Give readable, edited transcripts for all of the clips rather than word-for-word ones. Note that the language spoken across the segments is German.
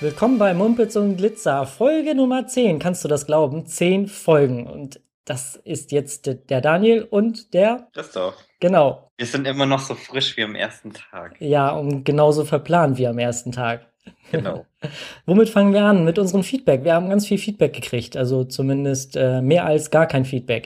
Willkommen bei Mumpitz und Glitzer, Folge Nummer 10. Kannst du das glauben? 10 Folgen. Und das ist jetzt der Daniel und der... Christoph, Genau. wir sind immer noch so frisch wie am ersten Tag. Ja, und genauso verplant wie am ersten Tag. Genau. Womit fangen wir an? Mit unserem Feedback. Wir haben ganz viel Feedback gekriegt. Also zumindest mehr als gar kein Feedback.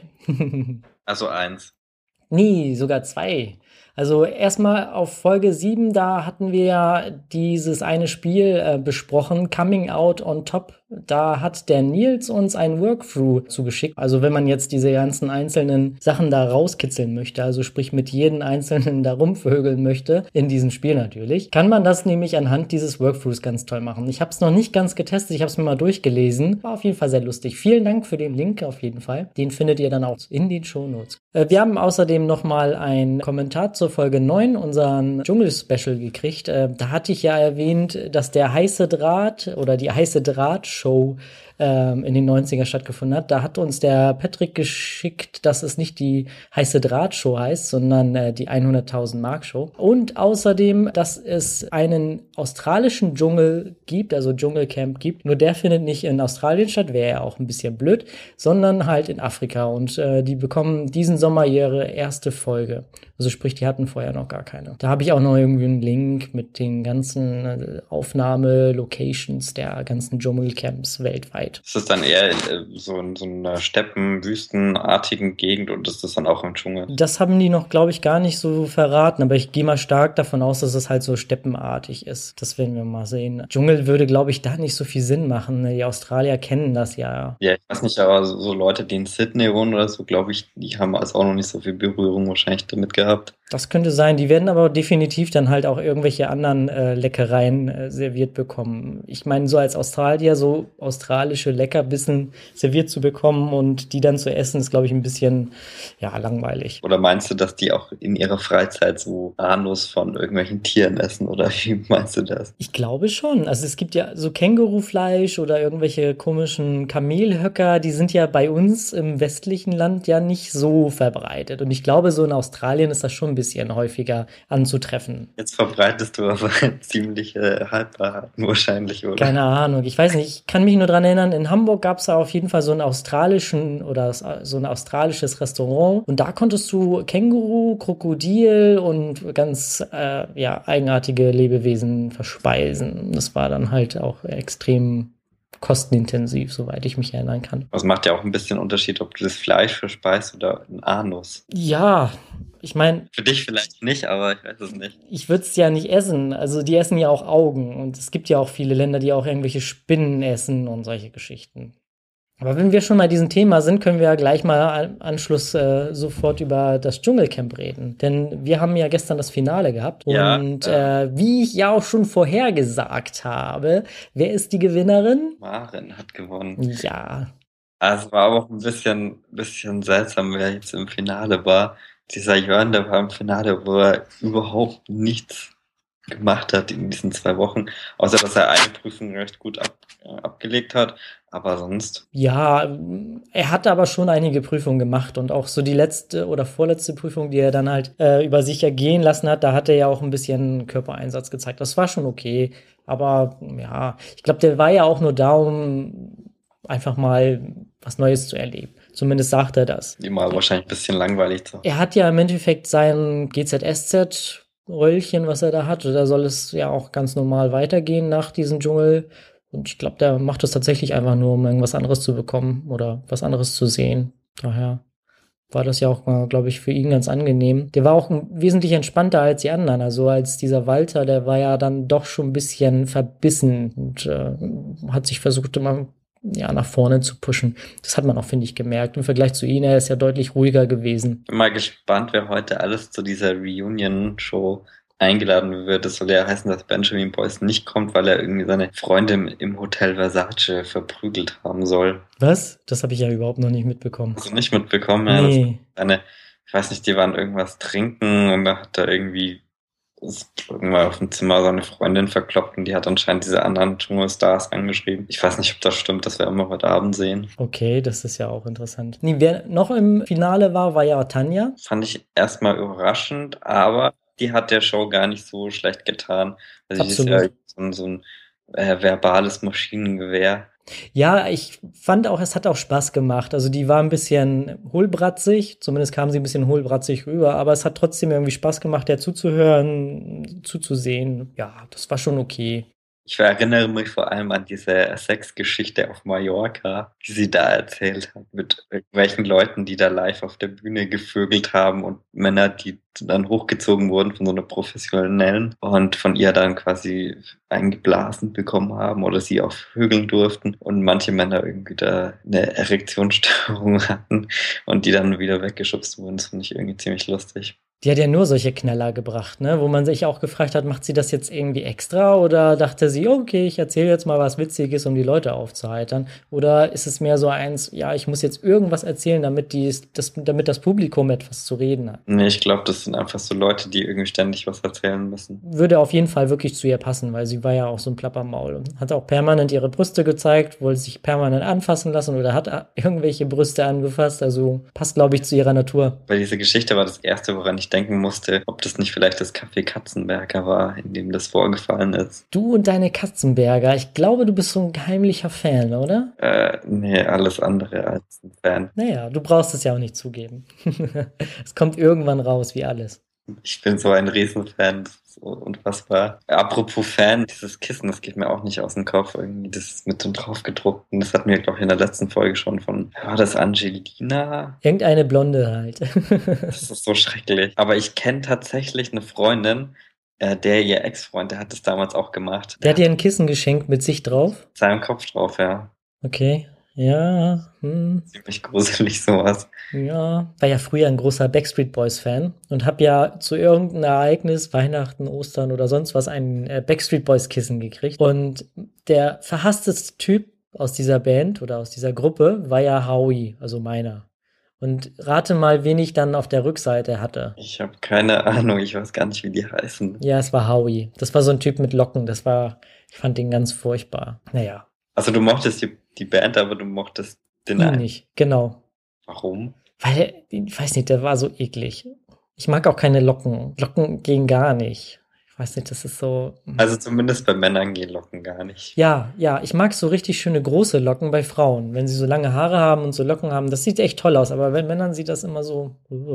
Also eins. Nee, sogar 2. Also erstmal auf Folge 7, da hatten wir ja dieses eine Spiel besprochen, Coming Out on Top. Da hat der Nils uns ein Workthrough zugeschickt. Also wenn man jetzt diese ganzen einzelnen Sachen da rauskitzeln möchte, also sprich mit jedem einzelnen da rumvögeln möchte, in diesem Spiel natürlich, kann man das nämlich anhand dieses Workthroughs ganz toll machen. Ich habe es noch nicht ganz getestet, ich habe es mir mal durchgelesen. War auf jeden Fall sehr lustig. Vielen Dank für den Link auf jeden Fall. Den findet ihr dann auch in den Shownotes. Wir haben außerdem nochmal einen Kommentar zur Folge 9, unseren Dschungel-Special gekriegt. Da hatte ich ja erwähnt, dass der heiße Draht oder die heiße Draht-Show in den 90er stattgefunden hat. Da hat uns der Patrick geschickt, dass es nicht die heiße Draht-Show heißt, sondern die 100.000 Mark Show. Und außerdem, dass es einen australischen Dschungel gibt, also Dschungelcamp gibt. Nur der findet nicht in Australien statt, wäre ja auch ein bisschen blöd, sondern halt in Afrika. Und die bekommen diesen Sommer ihre erste Folge. Also sprich, die hatten vorher noch gar keine. Da habe ich auch noch irgendwie einen Link mit den ganzen Aufnahme-Locations der ganzen Dschungelcamps weltweit. Ist das dann eher so in so einer Steppen-wüstenartigen Gegend und ist das dann auch im Dschungel? Das haben die noch, glaube ich, gar nicht so verraten, aber ich gehe mal stark davon aus, dass es halt so steppenartig ist. Das werden wir mal sehen. Dschungel würde, glaube ich, da nicht so viel Sinn machen. Die Australier kennen das ja. Ja, ich weiß nicht, aber so Leute, die in Sydney wohnen oder so, glaube ich, die haben also auch noch nicht so viel Berührung wahrscheinlich damit gehabt. Das könnte sein. Die werden aber definitiv dann halt auch irgendwelche anderen Leckereien serviert bekommen. Ich meine, so als Australier so australische Leckerbissen serviert zu bekommen und die dann zu essen, ist, glaube ich, ein bisschen, ja, langweilig. Oder meinst du, dass die auch in ihrer Freizeit so Anus von irgendwelchen Tieren essen? Oder wie meinst du das? Ich glaube schon. Also es gibt ja so Kängurufleisch oder irgendwelche komischen Kamelhöcker, die sind ja bei uns im westlichen Land ja nicht so verbreitet. Und ich glaube, so in Australien ist das schon ein bisschen häufiger anzutreffen. Jetzt verbreitest du aber ziemliche Halbwahrheiten wahrscheinlich, oder? Keine Ahnung, ich weiß nicht, ich kann mich nur dran erinnern, in Hamburg gab es auf jeden Fall so einen australischen oder so ein australisches Restaurant und da konntest du Känguru, Krokodil und ganz eigenartige Lebewesen verspeisen. Das war dann halt auch extrem kostenintensiv, soweit ich mich erinnern kann. Das macht ja auch ein bisschen Unterschied, ob du das Fleisch verspeist oder einen Anus. Ja, ich meine, Für dich vielleicht nicht, aber ich weiß es nicht. ich würde es ja nicht essen. Also die essen ja auch Augen und es gibt ja auch viele Länder, die auch irgendwelche Spinnen essen und solche Geschichten. Aber wenn wir schon bei diesem Thema sind, können wir ja gleich mal im Anschluss sofort über das Dschungelcamp reden. Denn wir haben ja gestern das Finale gehabt. Ja, Und wie ich ja auch schon vorhergesagt habe, wer ist die Gewinnerin? Maren hat gewonnen. Ja. Also es war aber auch ein bisschen seltsam, wer jetzt im Finale war. Dieser Jörn, der war im Finale, wo er überhaupt nichts gemacht hat in diesen 2 Wochen, außer dass er eine Prüfung recht gut abgelegt hat, aber sonst. Ja, er hat aber schon einige Prüfungen gemacht und auch so die letzte oder vorletzte Prüfung, die er dann halt über sich ergehen lassen hat, da hat er ja auch ein bisschen Körpereinsatz gezeigt. Das war schon okay, aber ja, ich glaube, der war ja auch nur da, um einfach mal was Neues zu erleben. Zumindest sagt er das. Immer wahrscheinlich ein bisschen langweilig. Er hat ja im Endeffekt sein GZSZ-Röllchen, was er da hat. Da soll es ja auch ganz normal weitergehen nach diesem Dschungel. Und ich glaube, der macht das tatsächlich einfach nur, um irgendwas anderes zu bekommen oder was anderes zu sehen. Daher war das ja auch, glaube ich, für ihn ganz angenehm. Der war auch wesentlich entspannter als die anderen. Also als dieser Walter, der war ja dann doch schon ein bisschen verbissen und hat sich versucht, immer nach vorne zu pushen. Das hat man auch, finde ich, gemerkt. Im Vergleich zu ihm, er ist ja deutlich ruhiger gewesen. Bin mal gespannt, wer heute alles zu dieser Reunion-Show eingeladen wird. Das soll ja heißen, dass Benjamin Boyce nicht kommt, weil er irgendwie seine Freundin im Hotel Versace verprügelt haben soll. Was? Das habe ich ja überhaupt noch nicht mitbekommen. Hast du nicht mitbekommen? Ja, Nee. ich weiß nicht, die waren irgendwas trinken und da hat er irgendwie irgendwann auf dem Zimmer seine Freundin verkloppt und die hat anscheinend diese anderen Dschungelstars angeschrieben. Ich weiß nicht, ob das stimmt, das werden wir heute Abend sehen. Okay, das ist ja auch interessant. Nee, wer noch im Finale war ja Tanja. Fand ich erstmal überraschend, aber die hat der Show gar nicht so schlecht getan. Also die ist ja Absolut. so ein verbales Maschinengewehr. Ja, ich fand auch, es hat auch Spaß gemacht. Also die war ein bisschen hohlbratzig, zumindest kam sie ein bisschen hohlbratzig rüber, aber es hat trotzdem irgendwie Spaß gemacht, der zuzuhören, zuzusehen. Ja, das war schon okay. Ich erinnere mich vor allem an diese Sexgeschichte auf Mallorca, die sie da erzählt hat, mit irgendwelchen Leuten, die da live auf der Bühne gevögelt haben und Männer, die dann hochgezogen wurden von so einer Professionellen und von ihr dann quasi eingeblasen bekommen haben oder sie auch vögeln durften und manche Männer irgendwie da eine Erektionsstörung hatten und die dann wieder weggeschubst wurden. Das fand ich irgendwie ziemlich lustig. Die hat ja nur solche Knaller gebracht, ne? Wo man sich auch gefragt hat, macht sie das jetzt irgendwie extra oder dachte sie, okay, ich erzähle jetzt mal was Witziges, um die Leute aufzuheitern? Oder ist es mehr so eins, ja, ich muss jetzt irgendwas erzählen, damit damit das Publikum etwas zu reden hat? Nee, ich glaube, das sind einfach so Leute, die irgendwie ständig was erzählen müssen. Würde auf jeden Fall wirklich zu ihr passen, weil sie war ja auch so ein Plappermaul und hat auch permanent ihre Brüste gezeigt, wollte sich permanent anfassen lassen oder hat irgendwelche Brüste angefasst. Also passt, glaube ich, zu ihrer Natur. Weil diese Geschichte war das Erste, woran ich denken musste, ob das nicht vielleicht das Café Katzenberger war, in dem das vorgefallen ist. Du und deine Katzenberger. Ich glaube, du bist so ein heimlicher Fan, oder? Nee, alles andere als ein Fan. Naja, du brauchst es ja auch nicht zugeben. Es kommt irgendwann raus, wie alles. Ich bin so ein Riesenfan, das ist so unfassbar. Apropos Fan, dieses Kissen, das geht mir auch nicht aus dem Kopf. Irgendwie das mit dem draufgedruckten, das hatten wir, glaube ich, in der letzten Folge schon von, war das Angelina? Irgendeine Blonde halt. Das ist so schrecklich. Aber ich kenne tatsächlich eine Freundin, der ihr Ex-Freund, der hat das damals auch gemacht. Der hat dir ein Kissen geschenkt mit sich drauf? Seinem Kopf drauf, ja. Okay. Ja, Ziemlich gruselig sowas. ja. War ja früher ein großer Backstreet Boys-Fan und hab ja zu irgendeinem Ereignis, Weihnachten, Ostern oder sonst was, ein Backstreet Boys-Kissen gekriegt. Und der verhassteste Typ aus dieser Band oder aus dieser Gruppe war ja Howie, also meiner. Und rate mal, wen ich dann auf der Rückseite hatte. Ich habe keine Ahnung, ich weiß gar nicht, wie die heißen. Ja, es war Howie. Das war so ein Typ mit Locken. Ich fand den ganz furchtbar. Naja, Also du mochtest die Band, aber du mochtest den ihn einen. nicht. Genau. Warum? Weil, ich weiß nicht, der war so eklig. Ich mag auch keine Locken. Locken gehen gar nicht. Ich weiß nicht, das ist so. Also zumindest bei Männern gehen Locken gar nicht. Ja, ja, ich mag so richtig schöne große Locken bei Frauen. Wenn sie so lange Haare haben und so Locken haben, das sieht echt toll aus. Aber bei Männern sieht das immer so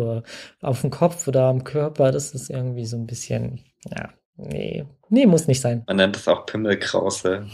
auf dem Kopf oder am Körper. Das ist irgendwie so ein bisschen, ja, nee. Nee, muss nicht sein. Man nennt es auch Pimmelkrause.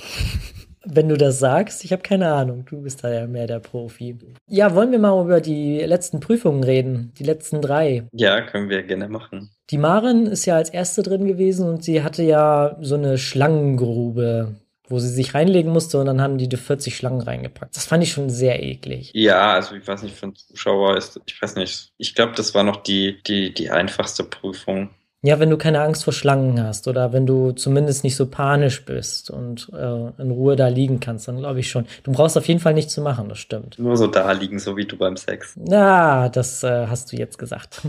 Wenn du das sagst, ich habe keine Ahnung. Du bist da ja mehr der Profi. Ja, wollen wir mal über die letzten Prüfungen reden? Die letzten 3. Ja, können wir gerne machen. Die Maren ist ja als erste drin gewesen und sie hatte ja so eine Schlangengrube, wo sie sich reinlegen musste und dann haben die 40 Schlangen reingepackt. Das fand ich schon sehr eklig. Ja, also ich weiß nicht, für einen Zuschauer ist, ich weiß nicht, ich glaube, das war noch die einfachste Prüfung. Ja, wenn du keine Angst vor Schlangen hast oder wenn du zumindest nicht so panisch bist und in Ruhe da liegen kannst, dann glaube ich schon. Du brauchst auf jeden Fall nichts zu machen, das stimmt. Nur so da liegen, so wie du beim Sex. Na, das hast du jetzt gesagt.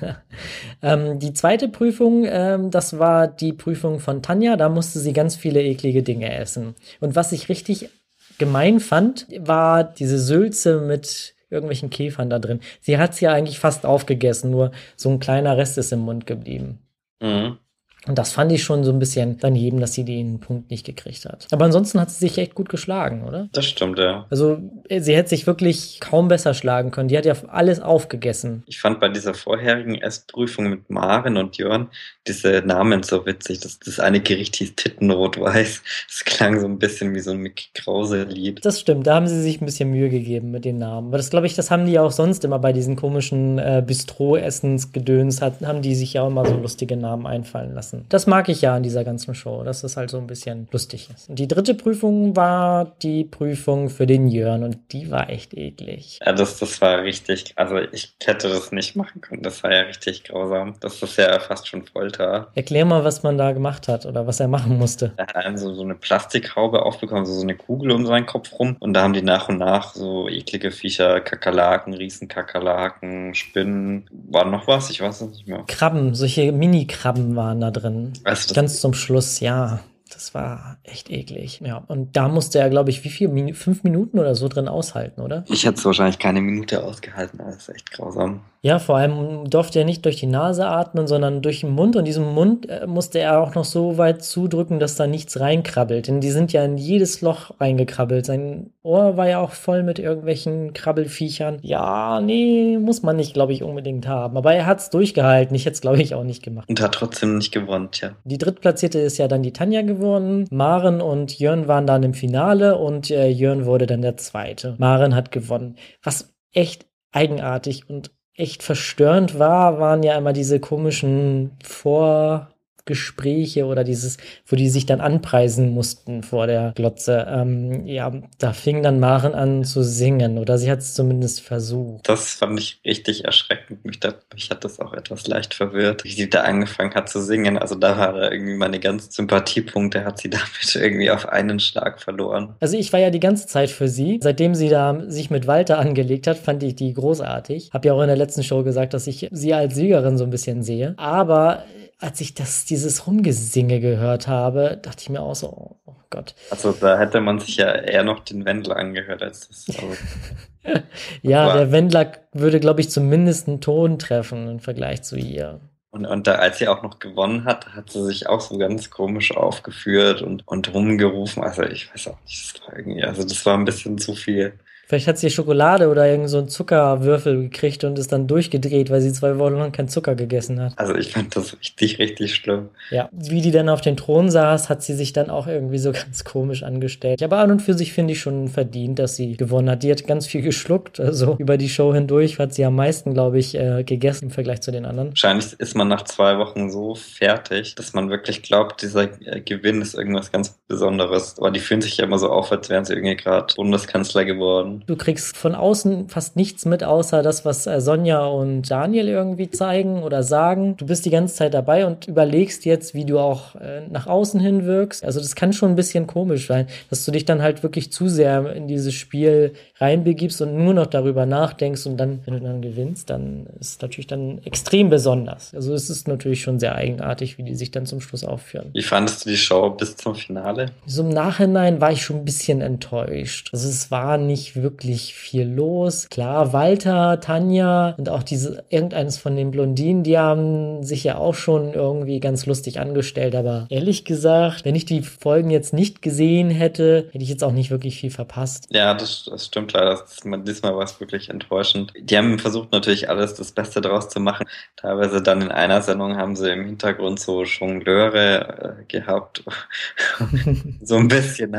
Die zweite Prüfung, das war die Prüfung von Tanja. Da musste sie ganz viele eklige Dinge essen. Und was ich richtig gemein fand, war diese Sülze mit irgendwelchen Käfern da drin. Sie hat es ja eigentlich fast aufgegessen, nur so ein kleiner Rest ist im Mund geblieben. Mhm. Und das fand ich schon so ein bisschen daneben, dass sie den Punkt nicht gekriegt hat. Aber ansonsten hat sie sich echt gut geschlagen, oder? Das stimmt, ja. Also sie hätte sich wirklich kaum besser schlagen können. Die hat ja alles aufgegessen. Ich fand bei dieser vorherigen Essprüfung mit Maren und Jörn diese Namen so witzig. Das eine Gericht hieß Tittenrot-Weiß. Das klang so ein bisschen wie so ein Mickey Krause-Lied. Das stimmt, da haben sie sich ein bisschen Mühe gegeben mit den Namen. Aber das glaube ich, das haben die ja auch sonst immer bei diesen komischen Bistro-Essensgedöns, haben die sich ja auch immer so lustige Namen einfallen lassen. Das mag ich ja an dieser ganzen Show, dass es halt so ein bisschen lustig ist. Und die dritte Prüfung war die Prüfung für den Jörn und die war echt eklig. Ja, das war richtig, also ich hätte das nicht machen können. Das war ja richtig grausam. Das ist ja fast schon Folter. Erklär mal, was man da gemacht hat oder was er machen musste. Er hat also so eine Plastikhaube aufbekommen, so eine Kugel um seinen Kopf rum. Und da haben die nach und nach so eklige Viecher, Kakerlaken, Riesenkakerlaken, Spinnen. War noch was? Ich weiß es nicht mehr. Krabben, solche Mini-Krabben waren da drin. Also Ganz zum Schluss, ja. Das war echt eklig. Ja, und da musste er, glaube ich, 5 Minuten oder so drin aushalten, oder? Ich hätte es wahrscheinlich keine Minute ausgehalten, das ist echt grausam. Ja, vor allem durfte er nicht durch die Nase atmen, sondern durch den Mund. Und diesen Mund musste er auch noch so weit zudrücken, dass da nichts reinkrabbelt. Denn die sind ja in jedes Loch reingekrabbelt. Sein Ohr war ja auch voll mit irgendwelchen Krabbelfiechern. Ja, nee, muss man nicht, glaube ich, unbedingt haben. Aber er hat's durchgehalten. Ich hätte es, glaube ich, auch nicht gemacht. Und hat trotzdem nicht gewonnen, tja. Die Drittplatzierte ist ja dann die Tanja geworden. Maren und Jörn waren dann im Finale und Jörn wurde dann der Zweite. Maren hat gewonnen. Was echt eigenartig und echt verstörend waren ja immer diese komischen Vorgespräche oder wo die sich dann anpreisen mussten vor der Glotze. Ja, da fing dann Maren an zu singen oder sie hat es zumindest versucht. Das fand ich richtig erschreckend. Mich hat das auch etwas leicht verwirrt, wie sie da angefangen hat zu singen. Also da war da irgendwie meine ganzen Sympathiepunkte, hat sie damit irgendwie auf einen Schlag verloren. Also ich war ja die ganze Zeit für sie. Seitdem sie da sich mit Walter angelegt hat, fand ich die großartig. Hab ja auch in der letzten Show gesagt, dass ich sie als Siegerin so ein bisschen sehe. Aber als ich dieses Rumgesinge gehört habe, dachte ich mir auch so, oh Gott. Also da hätte man sich ja eher noch den Wendler angehört als das. Also, ja, der Wendler würde, glaube ich, zumindest einen Ton treffen im Vergleich zu ihr. Und da, als sie auch noch gewonnen hat, hat sie sich auch so ganz komisch aufgeführt und rumgerufen. Also ich weiß auch nicht, das war irgendwie, also das war ein bisschen zu viel. Vielleicht hat sie Schokolade oder irgend so einen Zuckerwürfel gekriegt und ist dann durchgedreht, weil sie 2 Wochen lang keinen Zucker gegessen hat. Also ich fand das richtig, richtig schlimm. Ja, wie die dann auf den Thron saß, hat sie sich dann auch irgendwie so ganz komisch angestellt. Aber an und für sich finde ich schon verdient, dass sie gewonnen hat. Die hat ganz viel geschluckt, also über die Show hindurch hat sie am meisten, glaube ich, gegessen im Vergleich zu den anderen. Wahrscheinlich ist man nach 2 Wochen so fertig, dass man wirklich glaubt, dieser Gewinn ist irgendwas ganz Besonderes. Aber die fühlen sich ja immer so auf, als wären sie irgendwie gerade Bundeskanzler geworden. Du kriegst von außen fast nichts mit, außer das, was Sonja und Daniel irgendwie zeigen oder sagen. Du bist die ganze Zeit dabei und überlegst jetzt, wie du auch nach außen hin wirkst. Also das kann schon ein bisschen komisch sein, dass du dich dann halt wirklich zu sehr in dieses Spiel reinbegibst und nur noch darüber nachdenkst und dann, wenn du dann gewinnst, dann ist es natürlich dann extrem besonders. Also es ist natürlich schon sehr eigenartig, wie die sich dann zum Schluss aufführen. Wie fandest du die Show bis zum Finale? So im Nachhinein war ich schon ein bisschen enttäuscht. Also es war nicht wirklich viel los. Klar, Walter, Tanja und auch irgendeines von den Blondinen, die haben sich ja auch schon irgendwie ganz lustig angestellt, aber ehrlich gesagt, wenn ich die Folgen jetzt nicht gesehen hätte, hätte ich jetzt auch nicht wirklich viel verpasst. Ja, das stimmt leider. Diesmal war es wirklich enttäuschend. Die haben versucht natürlich alles das Beste draus zu machen. Teilweise dann in einer Sendung haben sie im Hintergrund so Jongleure gehabt. So ein bisschen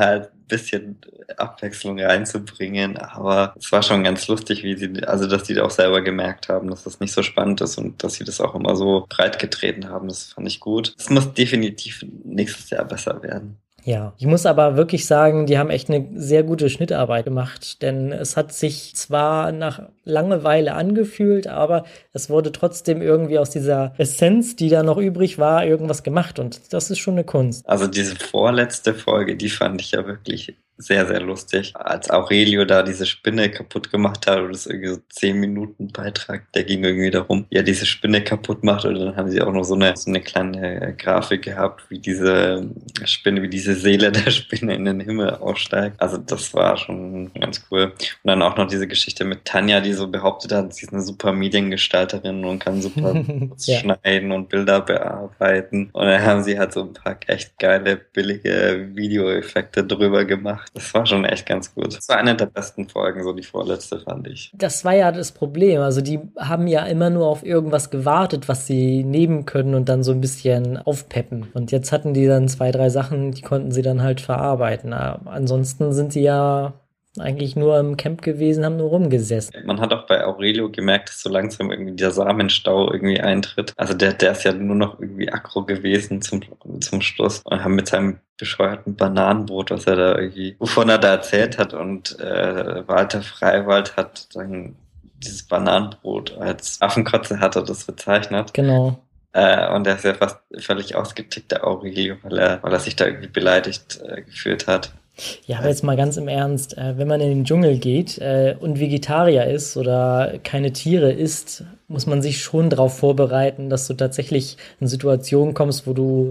Abwechslung reinzubringen, aber es war schon ganz lustig, dass die auch selber gemerkt haben, dass das nicht so spannend ist und dass sie das auch immer so breit getreten haben. Das fand ich gut. Es muss definitiv nächstes Jahr besser werden. Ja, ich muss aber wirklich sagen, die haben echt eine sehr gute Schnittarbeit gemacht, denn es hat sich zwar nach Langeweile angefühlt, aber es wurde trotzdem irgendwie aus dieser Essenz, die da noch übrig war, irgendwas gemacht und das ist schon eine Kunst. Also diese vorletzte Folge, die fand ich ja wirklich sehr, sehr lustig. Als Aurelio da diese Spinne kaputt gemacht hat, und das irgendwie so 10 Minuten Beitrag, der ging irgendwie darum, ja, diese Spinne kaputt macht, und dann haben sie auch noch so eine kleine Grafik gehabt, wie diese Spinne, wie diese Seele der Spinne in den Himmel aufsteigt. Also das war schon ganz cool. Und dann auch noch diese Geschichte mit Tanja, die so behauptet hat, sie ist eine super Mediengestalterin und kann super schneiden und Bilder bearbeiten. Und dann haben sie halt so ein paar echt geile, billige Videoeffekte drüber gemacht. Das war schon echt ganz gut. Das war eine der besten Folgen, so die vorletzte, fand ich. Das war ja das Problem. Also die haben ja immer nur auf irgendwas gewartet, was sie nehmen können und dann so ein bisschen aufpeppen. Und jetzt hatten die dann 2, 3 Sachen, die konnten sie dann halt verarbeiten. Aber ansonsten sind sie ja eigentlich nur im Camp gewesen, haben nur rumgesessen. Man hat auch bei Aurelio gemerkt, dass so langsam irgendwie der Samenstau irgendwie eintritt. Also der ist ja nur noch irgendwie aggro gewesen zum Schluss und haben mit seinem bescheuerten Bananenbrot, wovon er da erzählt hat, und Walter Freiwald hat dann dieses Bananenbrot als Affenkotze, hat er das bezeichnet. Genau. Und er ist ja fast völlig ausgetickt, der Aurelio, weil er sich da irgendwie beleidigt gefühlt hat. Ja, aber jetzt mal ganz im Ernst, wenn man in den Dschungel geht und Vegetarier ist oder keine Tiere isst, muss man sich schon darauf vorbereiten, dass du tatsächlich in Situationen kommst, wo du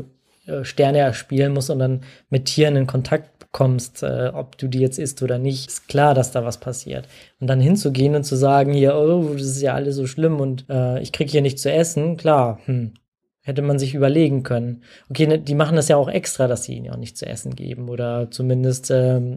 Sterne erspielen musst und dann mit Tieren in Kontakt kommst, ob du die jetzt isst oder nicht, ist klar, dass da was passiert. Und dann hinzugehen und zu sagen, hier, oh, das ist ja alles so schlimm und ich krieg hier nichts zu essen, klar, hätte man sich überlegen können. Okay, ne, die machen das ja auch extra, dass sie ihnen auch nicht zu essen geben oder zumindest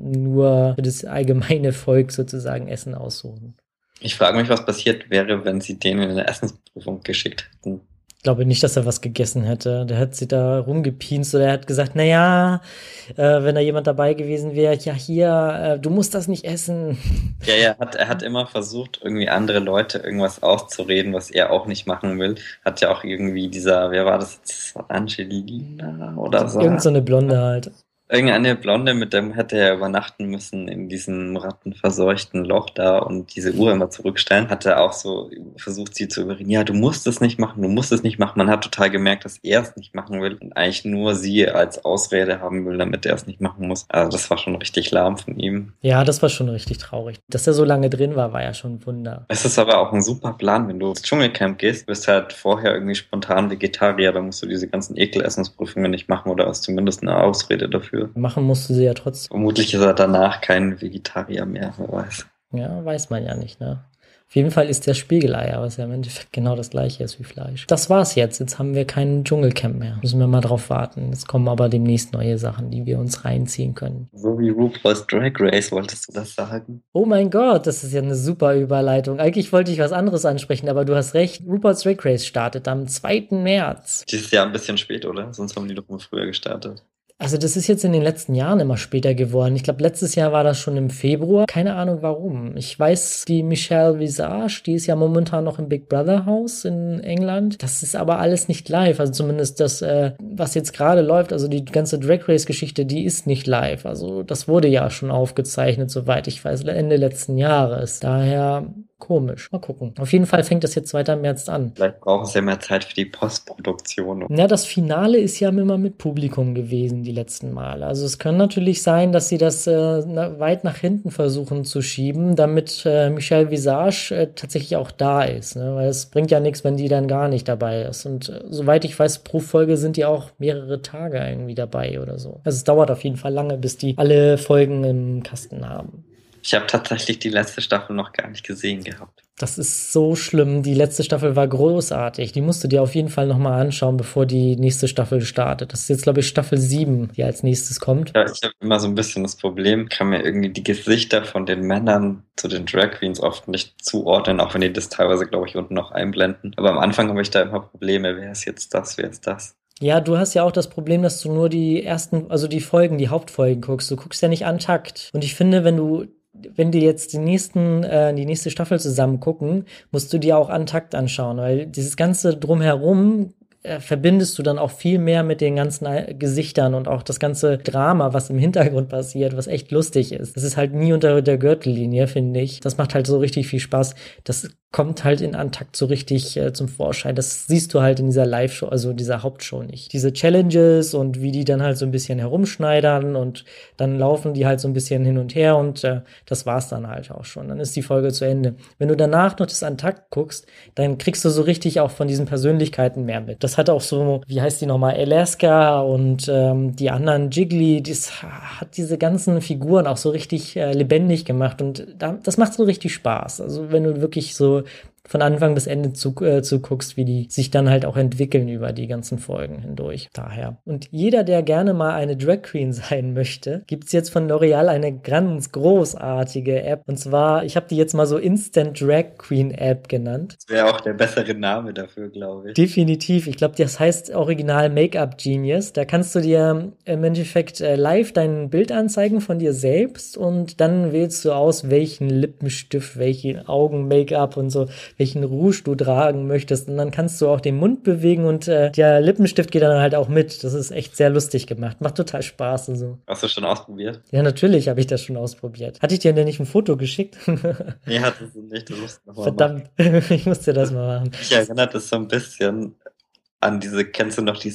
nur für das allgemeine Volk sozusagen Essen aussuchen. Ich frage mich, was passiert wäre, wenn sie den in eine Essensprüfung geschickt hätten. Ich glaube nicht, dass er was gegessen hätte. Der hat sich da rumgepinst oder er hat gesagt, naja, wenn da jemand dabei gewesen wäre, ja hier, du musst das nicht essen. Ja, er hat immer versucht, irgendwie andere Leute irgendwas auszureden, was er auch nicht machen will. Hat ja auch irgendwie wer war das jetzt? Angelina oder so? Irgend so eine Blonde halt. Irgendeine Blonde, mit dem hätte er übernachten müssen in diesem rattenverseuchten Loch da und diese Uhr immer zurückstellen, hat er auch so versucht, sie zu überreden. Ja, du musst es nicht machen, du musst es nicht machen. Man hat total gemerkt, dass er es nicht machen will und eigentlich nur sie als Ausrede haben will, damit er es nicht machen muss. Also das war schon richtig lahm von ihm. Ja, das war schon richtig traurig. Dass er so lange drin war ja schon ein Wunder. Es ist aber auch ein super Plan, wenn du ins Dschungelcamp gehst, bist halt vorher irgendwie spontan Vegetarier, dann musst du diese ganzen Ekelessensprüfungen nicht machen oder hast zumindest eine Ausrede dafür. Machen musste sie ja trotzdem. Vermutlich ist er danach kein Vegetarier mehr, wer weiß. Ja, weiß man ja nicht, ne? Auf jeden Fall ist der Spiegeleier, was ja im Endeffekt genau das gleiche ist wie Fleisch. Das war's jetzt. Jetzt haben wir keinen Dschungelcamp mehr. Müssen wir mal drauf warten. Jetzt kommen aber demnächst neue Sachen, die wir uns reinziehen können. So wie RuPaul's Drag Race, wolltest du das sagen? Oh mein Gott, das ist ja eine super Überleitung. Eigentlich wollte ich was anderes ansprechen, aber du hast recht. RuPaul's Drag Race startet am 2. März. Dieses Jahr ein bisschen spät, oder? Sonst haben die doch mal früher gestartet. Also das ist jetzt in den letzten Jahren immer später geworden. Ich glaube, letztes Jahr war das schon im Februar. Keine Ahnung warum. Ich weiß, die Michelle Visage, die ist ja momentan noch im Big Brother Haus in England. Das ist aber alles nicht live. Also zumindest das, was jetzt gerade läuft, also die ganze Drag Race Geschichte, die ist nicht live. Also das wurde ja schon aufgezeichnet, soweit ich weiß, Ende letzten Jahres. Daher komisch. Mal gucken. Auf jeden Fall fängt das jetzt 2. März an. Vielleicht brauchen sie ja mehr Zeit für die Postproduktion. Ja, das Finale ist ja immer mit Publikum gewesen, die letzten Male. Also es kann natürlich sein, dass sie das weit nach hinten versuchen zu schieben, damit Michelle Visage tatsächlich auch da ist. Ne? Weil es bringt ja nichts, wenn die dann gar nicht dabei ist. Und soweit ich weiß, pro Folge sind die auch mehrere Tage irgendwie dabei oder so. Also es dauert auf jeden Fall lange, bis die alle Folgen im Kasten haben. Ich habe tatsächlich die letzte Staffel noch gar nicht gesehen gehabt. Das ist so schlimm. Die letzte Staffel war großartig. Die musst du dir auf jeden Fall nochmal anschauen, bevor die nächste Staffel startet. Das ist jetzt, glaube ich, Staffel 7, die als nächstes kommt. Ja, ich habe immer so ein bisschen das Problem, kann mir irgendwie die Gesichter von den Männern zu den Drag Queens oft nicht zuordnen, auch wenn die das teilweise, glaube ich, unten noch einblenden. Aber am Anfang habe ich da immer Probleme. Wer ist jetzt das? Wer ist das? Ja, du hast ja auch das Problem, dass du nur die ersten, also die Folgen, die Hauptfolgen guckst. Du guckst ja nicht an Takt. Und ich finde, wenn die jetzt die nächste Staffel zusammen gucken, musst du dir auch an Takt anschauen, weil dieses ganze Drumherum verbindest du dann auch viel mehr mit den ganzen Gesichtern und auch das ganze Drama, was im Hintergrund passiert, was echt lustig ist. Das ist halt nie unter der Gürtellinie, finde ich. Das macht halt so richtig viel Spaß. Das kommt halt in Antakt so richtig zum Vorschein. Das siehst du halt in dieser Live-Show, also dieser Hauptshow nicht. Diese Challenges und wie die dann halt so ein bisschen herumschneidern und dann laufen die halt so ein bisschen hin und her und das war's dann halt auch schon. Dann ist die Folge zu Ende. Wenn du danach noch das Antakt guckst, dann kriegst du so richtig auch von diesen Persönlichkeiten mehr mit. Das hat auch so, wie heißt die nochmal, Alaska und die anderen Jiggly, das hat diese ganzen Figuren auch so richtig lebendig gemacht und das macht so richtig Spaß. Also wenn du wirklich so von Anfang bis Ende zuguckst, wie die sich dann halt auch entwickeln über die ganzen Folgen hindurch. Daher. Und jeder, der gerne mal eine Drag Queen sein möchte, gibt's jetzt von L'Oreal eine ganz großartige App. Und zwar, ich habe die jetzt mal so Instant Drag Queen App genannt. Das wäre auch der bessere Name dafür, glaube ich. Definitiv. Ich glaube, das heißt original Make-up Genius. Da kannst du dir im Endeffekt live dein Bild anzeigen von dir selbst und dann wählst du aus, welchen Lippenstift, welchen Augen-Make-up und so, welchen Rouge du tragen möchtest. Und dann kannst du auch den Mund bewegen und der Lippenstift geht dann halt auch mit. Das ist echt sehr lustig gemacht. Macht total Spaß und so. Hast du schon ausprobiert? Ja, natürlich habe ich das schon ausprobiert. Hatte ich dir denn nicht ein Foto geschickt? Nee, hattest du nicht. Du musst noch mal Verdammt, ich musste das mal machen. Mich erinnert das so ein bisschen an kennst du noch diese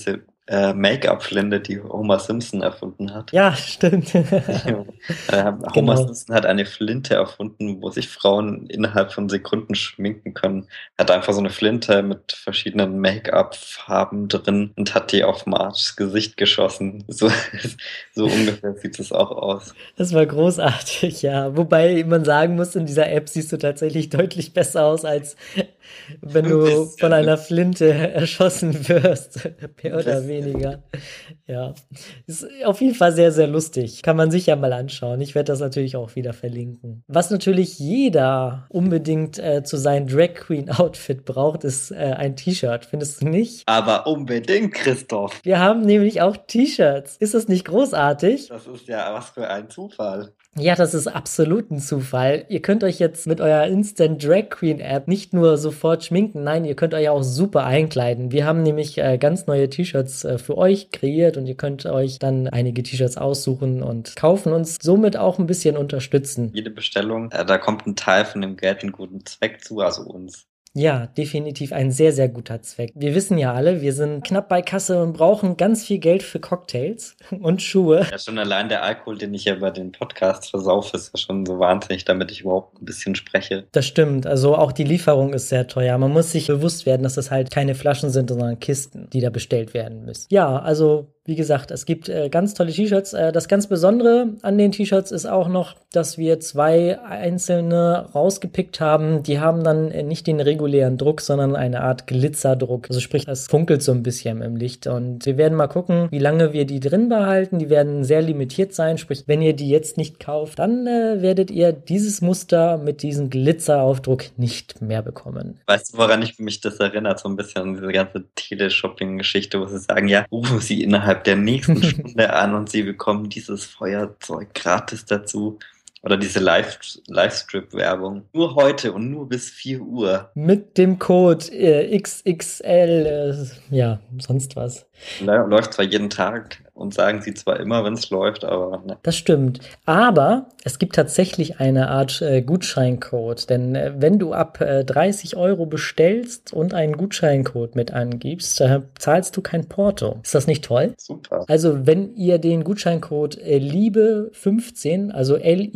Make-up-Flinte, die Homer Simpson erfunden hat. Ja, stimmt. Homer Genau. Simpson hat eine Flinte erfunden, wo sich Frauen innerhalb von Sekunden schminken können. Er hat einfach so eine Flinte mit verschiedenen Make-up-Farben drin und hat die auf Marges Gesicht geschossen. So, so ungefähr sieht es auch aus. Das war großartig, ja. Wobei man sagen muss, in dieser App siehst du tatsächlich deutlich besser aus, als wenn Ein du von bisschen, einer Flinte erschossen wirst. ein Mehr oder bisschen. weniger. Ja. Ist auf jeden Fall sehr, sehr lustig. Kann man sich ja mal anschauen. Ich werde das natürlich auch wieder verlinken. Was natürlich jeder unbedingt zu seinem Drag Queen Outfit braucht, ist ein T-Shirt. Findest du nicht? Aber unbedingt, Christoph. Wir haben nämlich auch T-Shirts. Ist das nicht großartig? Das ist ja was für ein Zufall. Ja, das ist absolut ein Zufall. Ihr könnt euch jetzt mit eurer Instant Drag Queen App nicht nur sofort schminken, nein, ihr könnt euch auch super einkleiden. Wir haben nämlich ganz neue T-Shirts für euch kreiert und ihr könnt euch dann einige T-Shirts aussuchen und kaufen, uns somit auch ein bisschen unterstützen. Jede Bestellung, da kommt ein Teil von dem Geld einen guten Zweck zu, also uns. Ja, definitiv ein sehr, sehr guter Zweck. Wir wissen ja alle, wir sind knapp bei Kasse und brauchen ganz viel Geld für Cocktails und Schuhe. Ja, schon allein der Alkohol, den ich ja bei den Podcasts versaufe, ist ja schon so wahnsinnig, damit ich überhaupt ein bisschen spreche. Das stimmt. Also auch die Lieferung ist sehr teuer. Man muss sich bewusst werden, dass das halt keine Flaschen sind, sondern Kisten, die da bestellt werden müssen. Ja, also wie gesagt, es gibt ganz tolle T-Shirts. Das ganz Besondere an den T-Shirts ist auch noch, dass wir 2 einzelne rausgepickt haben. Die haben dann nicht den regulären Druck, sondern eine Art Glitzerdruck. Also sprich, es funkelt so ein bisschen im Licht. Und wir werden mal gucken, wie lange wir die drin behalten. Die werden sehr limitiert sein. Sprich, wenn ihr die jetzt nicht kauft, dann werdet ihr dieses Muster mit diesem Glitzeraufdruck nicht mehr bekommen. Weißt du, woran mich das erinnert? So ein bisschen an diese ganze Teleshopping-Geschichte, wo sie sagen, ja, rufen Sie innerhalb der nächsten Stunde an und Sie bekommen dieses Feuerzeug gratis dazu. Oder diese Livestrip-Werbung. Nur heute und nur bis 4 Uhr. Mit dem Code XXL, ja, sonst was. Läuft zwar jeden Tag und sagen sie zwar immer, wenn es läuft, aber ne. Das stimmt. Aber es gibt tatsächlich eine Art Gutscheincode. Denn wenn du ab 30 € bestellst und einen Gutscheincode mit angibst, zahlst du kein Porto. Ist das nicht toll? Super. Also wenn ihr den Gutscheincode LIEBE15, also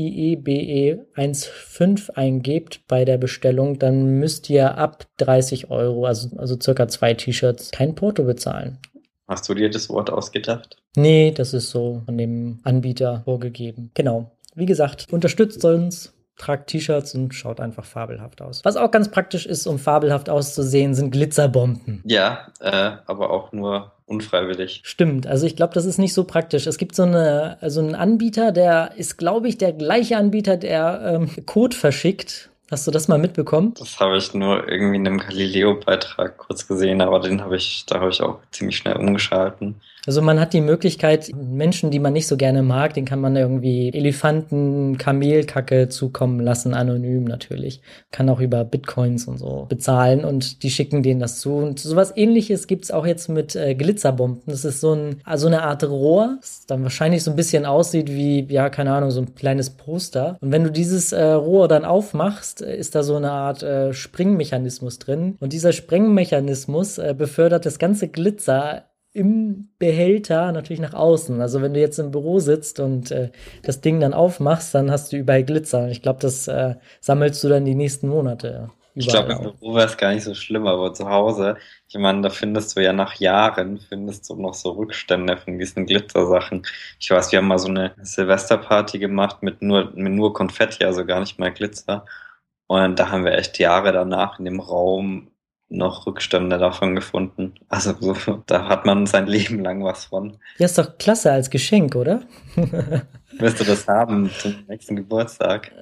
LIEBE 15 eingebt bei der Bestellung, dann müsst ihr ab 30 €, also circa 2 T-Shirts, kein Porto bezahlen. Hast du dir das Wort ausgedacht? Nee, das ist so von dem Anbieter vorgegeben. Genau. Wie gesagt, unterstützt uns, tragt T-Shirts und schaut einfach fabelhaft aus. Was auch ganz praktisch ist, um fabelhaft auszusehen, sind Glitzerbomben. Ja, aber auch nur unfreiwillig. Stimmt, also ich glaube, das ist nicht so praktisch. Es gibt so einen Anbieter, der ist, glaube ich, der gleiche Anbieter, der Code verschickt. Hast du das mal mitbekommen? Das habe ich nur irgendwie in einem Galileo-Beitrag kurz gesehen, aber da habe ich auch ziemlich schnell umgeschalten. Also man hat die Möglichkeit, Menschen, die man nicht so gerne mag, den kann man irgendwie Elefanten, Kamelkacke zukommen lassen, anonym natürlich. Kann auch über Bitcoins und so bezahlen und die schicken denen das zu. Und sowas Ähnliches gibt's auch jetzt mit Glitzerbomben. Das ist so eine Art Rohr, das dann wahrscheinlich so ein bisschen aussieht wie, ja, keine Ahnung, so ein kleines Poster. Und wenn du dieses Rohr dann aufmachst, ist da so eine Art Springmechanismus drin. Und dieser Sprengmechanismus befördert das ganze Glitzer im Behälter natürlich nach außen. Also wenn du jetzt im Büro sitzt und das Ding dann aufmachst, dann hast du überall Glitzer. Und ich glaube, das sammelst du dann die nächsten Monate. Ich glaube, im Büro wäre es gar nicht so schlimm, aber zu Hause, ich meine, da findest du ja nach Jahren, noch so Rückstände von diesen Glitzersachen. Ich weiß, wir haben mal so eine Silvesterparty gemacht mit nur Konfetti, also gar nicht mal Glitzer. Und da haben wir echt Jahre danach in dem Raum noch Rückstände davon gefunden. Also da hat man sein Leben lang was von. Ja, ist doch klasse als Geschenk, oder? Wirst du das haben zum nächsten Geburtstag?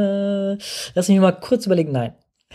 Lass mich mal kurz überlegen. Nein.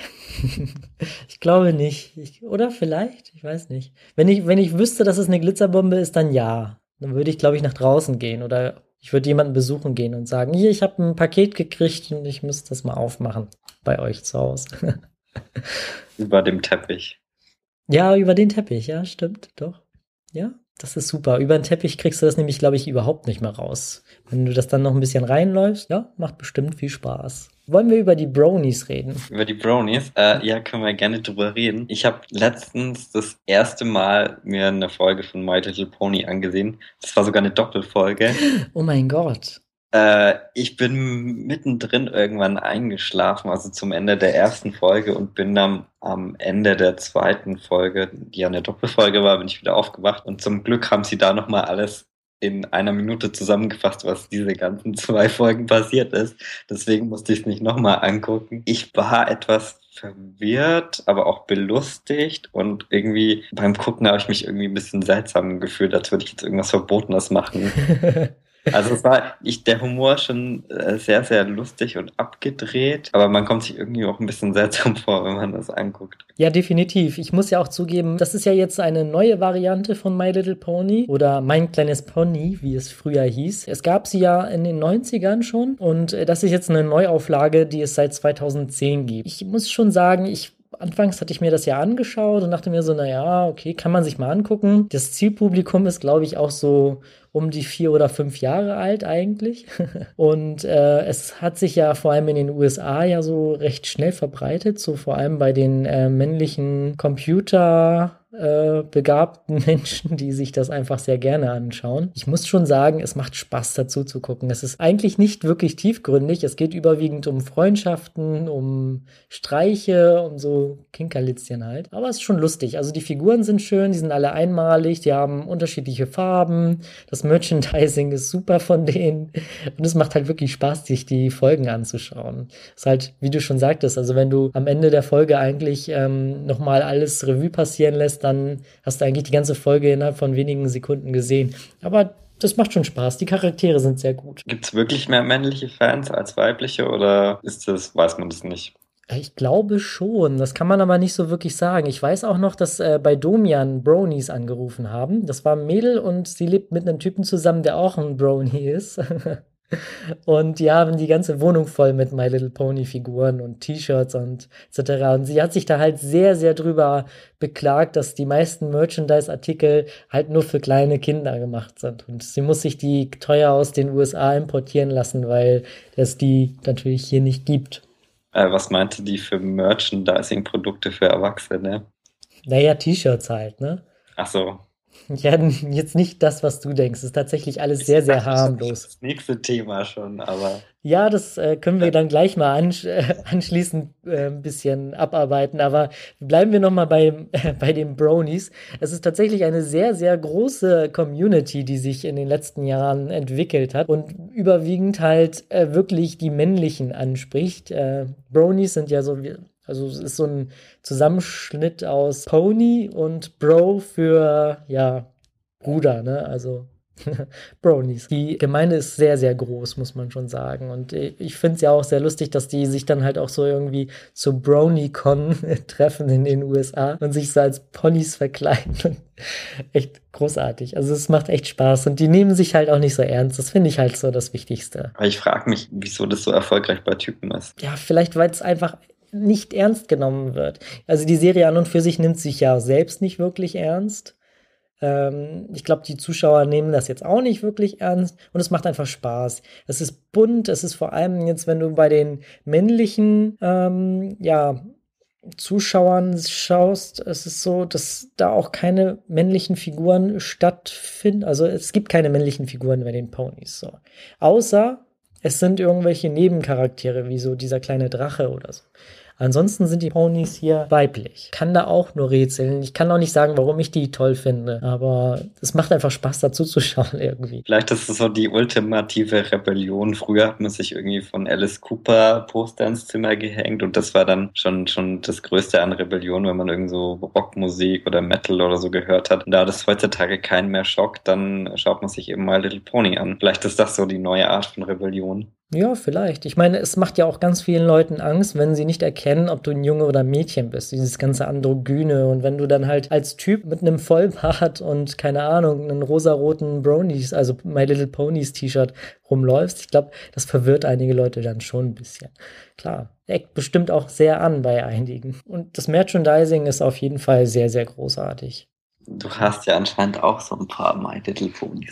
Ich glaube nicht. Oder vielleicht? Ich weiß nicht. Wenn ich wüsste, dass es eine Glitzerbombe ist, dann ja. Dann würde ich, glaube ich, nach draußen gehen oder ich würde jemanden besuchen gehen und sagen, hier, ich habe ein Paket gekriegt und ich müsste das mal aufmachen bei euch zu Hause. Über dem Teppich. Ja, über den Teppich, ja, stimmt, doch. Ja, das ist super. Über den Teppich kriegst du das nämlich, glaube ich, überhaupt nicht mehr raus. Wenn du das dann noch ein bisschen reinläufst, ja, macht bestimmt viel Spaß. Wollen wir über die Bronies reden? Über die Bronies? Ja, können wir gerne drüber reden. Ich habe letztens das erste Mal mir eine Folge von My Little Pony angesehen. Das war sogar eine Doppelfolge. Oh mein Gott. Ich bin mittendrin irgendwann eingeschlafen, also zum Ende der ersten Folge, und bin dann am Ende der zweiten Folge, die ja eine Doppelfolge war, bin ich wieder aufgewacht. Und zum Glück haben sie da nochmal alles in einer Minute zusammengefasst, was diese ganzen 2 Folgen passiert ist. Deswegen musste ich es nicht nochmal angucken. Ich war etwas verwirrt, aber auch belustigt, und irgendwie beim Gucken habe ich mich irgendwie ein bisschen seltsam gefühlt, als würde ich jetzt irgendwas Verbotenes machen. Also der Humor ist schon sehr, sehr lustig und abgedreht, aber man kommt sich irgendwie auch ein bisschen seltsam vor, wenn man das anguckt. Ja, definitiv. Ich muss ja auch zugeben, das ist ja jetzt eine neue Variante von My Little Pony oder Mein kleines Pony, wie es früher hieß. Es gab sie ja in den 90ern schon, und das ist jetzt eine Neuauflage, die es seit 2010 gibt. Ich muss schon sagen, anfangs hatte ich mir das ja angeschaut und dachte mir so, naja, okay, kann man sich mal angucken. Das Zielpublikum ist, glaube ich, auch so um die 4 oder 5 Jahre alt eigentlich. Und es hat sich ja vor allem in den USA ja so recht schnell verbreitet, so vor allem bei den männlichen begabten Menschen, die sich das einfach sehr gerne anschauen. Ich muss schon sagen, es macht Spaß dazu zu gucken. Es ist eigentlich nicht wirklich tiefgründig. Es geht überwiegend um Freundschaften, um Streiche, um so Kinkerlitzchen halt. Aber es ist schon lustig. Also die Figuren sind schön, die sind alle einmalig, die haben unterschiedliche Farben. Das Merchandising ist super von denen. Und es macht halt wirklich Spaß, sich die Folgen anzuschauen. Ist halt, wie du schon sagtest, also wenn du am Ende der Folge eigentlich nochmal alles Revue passieren lässt, dann hast du eigentlich die ganze Folge innerhalb von wenigen Sekunden gesehen. Aber das macht schon Spaß. Die Charaktere sind sehr gut. Gibt es wirklich mehr männliche Fans als weibliche, oder weiß man das nicht? Ich glaube schon. Das kann man aber nicht so wirklich sagen. Ich weiß auch noch, dass bei Domian Bronies angerufen haben. Das war ein Mädel und sie lebt mit einem Typen zusammen, der auch ein Brony ist. Und die haben die ganze Wohnung voll mit My Little Pony Figuren und T-Shirts und etc. Und sie hat sich da halt sehr, sehr drüber beklagt, dass die meisten Merchandise-Artikel halt nur für kleine Kinder gemacht sind. Und sie muss sich die teuer aus den USA importieren lassen, weil es die natürlich hier nicht gibt. Was meinte die für Merchandising-Produkte für Erwachsene? Naja, T-Shirts halt, ne? Ach so. Ja, jetzt nicht das, was du denkst. Es ist tatsächlich alles sehr, sehr harmlos. Das nächste Thema schon, aber. Ja, das können wir dann gleich mal anschließend ein bisschen abarbeiten. Aber bleiben wir noch mal bei den Bronies. Es ist tatsächlich eine sehr, sehr große Community, die sich in den letzten Jahren entwickelt hat und überwiegend halt wirklich die männlichen anspricht. Bronies sind ja so, also es ist so ein Zusammenschnitt aus Pony und Bro für, ja, Bruder, ne? Also Bronies. Die Gemeinde ist sehr, sehr groß, muss man schon sagen. Und ich finde es ja auch sehr lustig, dass die sich dann halt auch so irgendwie zu BronyCon treffen in den USA und sich so als Ponys verkleiden. Echt großartig. Also es macht echt Spaß. Und die nehmen sich halt auch nicht so ernst. Das finde ich halt so das Wichtigste. Aber ich frage mich, wieso das so erfolgreich bei Typen ist. Ja, vielleicht, weil es einfach nicht ernst genommen wird. Also die Serie an und für sich nimmt sich ja selbst nicht wirklich ernst. Ich glaube, die Zuschauer nehmen das jetzt auch nicht wirklich ernst und es macht einfach Spaß. Es ist bunt, es ist vor allem jetzt, wenn du bei den männlichen Zuschauern schaust, es ist so, dass da auch keine männlichen Figuren stattfinden. Also es gibt keine männlichen Figuren bei den Ponys. So. Außer es sind irgendwelche Nebencharaktere, wie so dieser kleine Drache oder so. Ansonsten sind die Ponys hier weiblich. Kann da auch nur rätseln. Ich kann auch nicht sagen, warum ich die toll finde. Aber es macht einfach Spaß, dazu zu schauen irgendwie. Vielleicht ist es so die ultimative Rebellion. Früher hat man sich irgendwie von Alice Cooper Poster ins Zimmer gehängt, und das war dann schon das Größte an Rebellion, wenn man irgend so Rockmusik oder Metal oder so gehört hat. Und da das heutzutage keinen mehr schockt, dann schaut man sich eben My Little Pony an. Vielleicht ist das so die neue Art von Rebellion. Ja, vielleicht. Ich meine, es macht ja auch ganz vielen Leuten Angst, wenn sie nicht erkennen, ob du ein Junge oder ein Mädchen bist. Dieses ganze Androgyne. Und wenn du dann halt als Typ mit einem Vollbart und, keine Ahnung, einen rosaroten Bronies, also My Little Ponies T-Shirt rumläufst, ich glaube, das verwirrt einige Leute dann schon ein bisschen. Klar, eckt bestimmt auch sehr an bei einigen. Und das Merchandising ist auf jeden Fall sehr, sehr großartig. Du hast ja anscheinend auch so ein paar My Little Pony Sachen.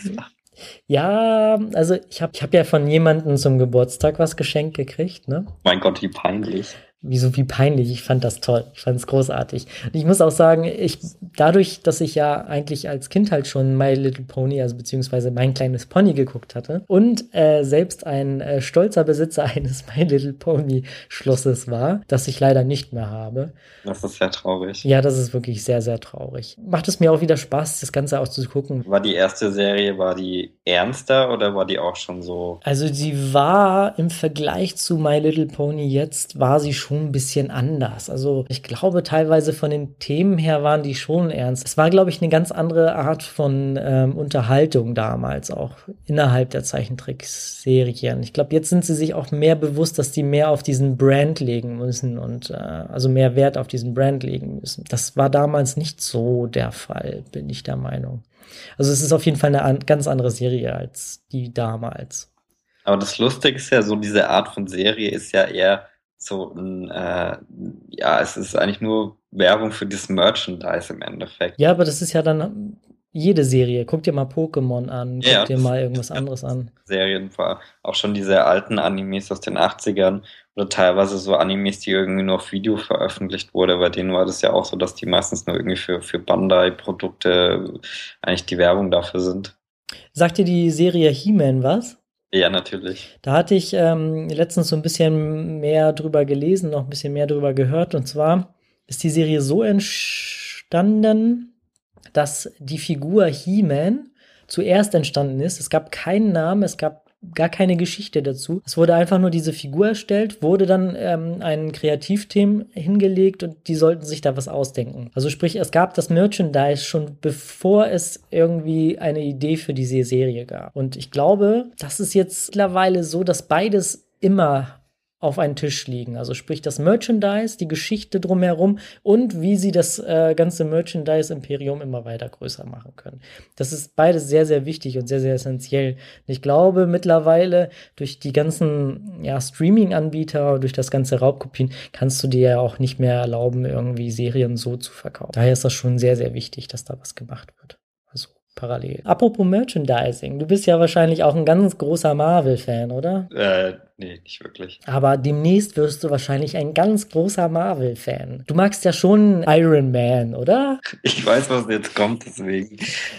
Ja, also ich hab ja von jemandem zum Geburtstag was geschenkt gekriegt, ne? Mein Gott, wie peinlich. Wieso, wie peinlich. Ich fand das toll. Ich fand es großartig. Und ich muss auch sagen, dadurch, dass ich ja eigentlich als Kind halt schon My Little Pony, also beziehungsweise Mein kleines Pony geguckt hatte und selbst ein stolzer Besitzer eines My Little Pony Schlosses war, das ich leider nicht mehr habe. Das ist sehr traurig. Ja, das ist wirklich sehr, sehr traurig. Macht es mir auch wieder Spaß, das Ganze auch zu gucken. War die erste Serie, war die ernster oder war die auch schon so? Also sie war im Vergleich zu My Little Pony jetzt, war sie schon ein bisschen anders. Also ich glaube teilweise von den Themen her waren die schon ernst. Es war, glaube ich, eine ganz andere Art von Unterhaltung damals auch innerhalb der Zeichentrickserien. Ich glaube, jetzt sind sie sich auch mehr bewusst, dass die mehr auf diesen Brand legen müssen und also mehr Wert auf diesen Brand legen müssen. Das war damals nicht so der Fall, bin ich der Meinung. Also es ist auf jeden Fall eine ganz andere Serie als die damals. Aber das Lustige ist ja, so diese Art von Serie ist ja eher so ein, ja, es ist eigentlich nur Werbung für das Merchandise im Endeffekt. Ja, aber das ist ja dann jede Serie. Guck dir mal Pokémon an, Ja, guck dir mal irgendwas anderes an. Serien war auch schon diese alten Animes aus den 80ern oder teilweise so Animes, die irgendwie nur auf Video veröffentlicht wurde. Bei denen war das ja auch so, dass die meistens nur irgendwie für Bandai-Produkte eigentlich die Werbung dafür sind. Sagt dir die Serie He-Man was? Ja, natürlich. Da hatte ich letztens so ein bisschen mehr drüber gelesen, noch ein bisschen mehr drüber gehört. Und zwar ist die Serie so entstanden, dass die Figur He-Man zuerst entstanden ist. Es gab keinen Namen, es gab gar keine Geschichte dazu. Es wurde einfach nur diese Figur erstellt, wurde dann ein Kreativteam hingelegt und die sollten sich da was ausdenken. Also sprich, es gab das Merchandise schon bevor es irgendwie eine Idee für diese Serie gab. Und ich glaube, das ist jetzt mittlerweile so, dass beides immer auf einen Tisch liegen. Also sprich das Merchandise, die Geschichte drumherum und wie sie das ganze Merchandise-Imperium immer weiter größer machen können. Das ist beides sehr, sehr wichtig und sehr, sehr essentiell. Ich glaube, mittlerweile durch die ganzen Streaming-Anbieter, durch das ganze Raubkopien, kannst du dir ja auch nicht mehr erlauben, irgendwie Serien so zu verkaufen. Daher ist das schon sehr, sehr wichtig, dass da was gemacht wird. Also parallel. Apropos Merchandising, du bist ja wahrscheinlich auch ein ganz großer Marvel-Fan, oder? Nee, nicht wirklich. Aber demnächst wirst du wahrscheinlich ein ganz großer Marvel-Fan. Du magst ja schon Iron Man, oder? Ich weiß, was jetzt kommt, deswegen.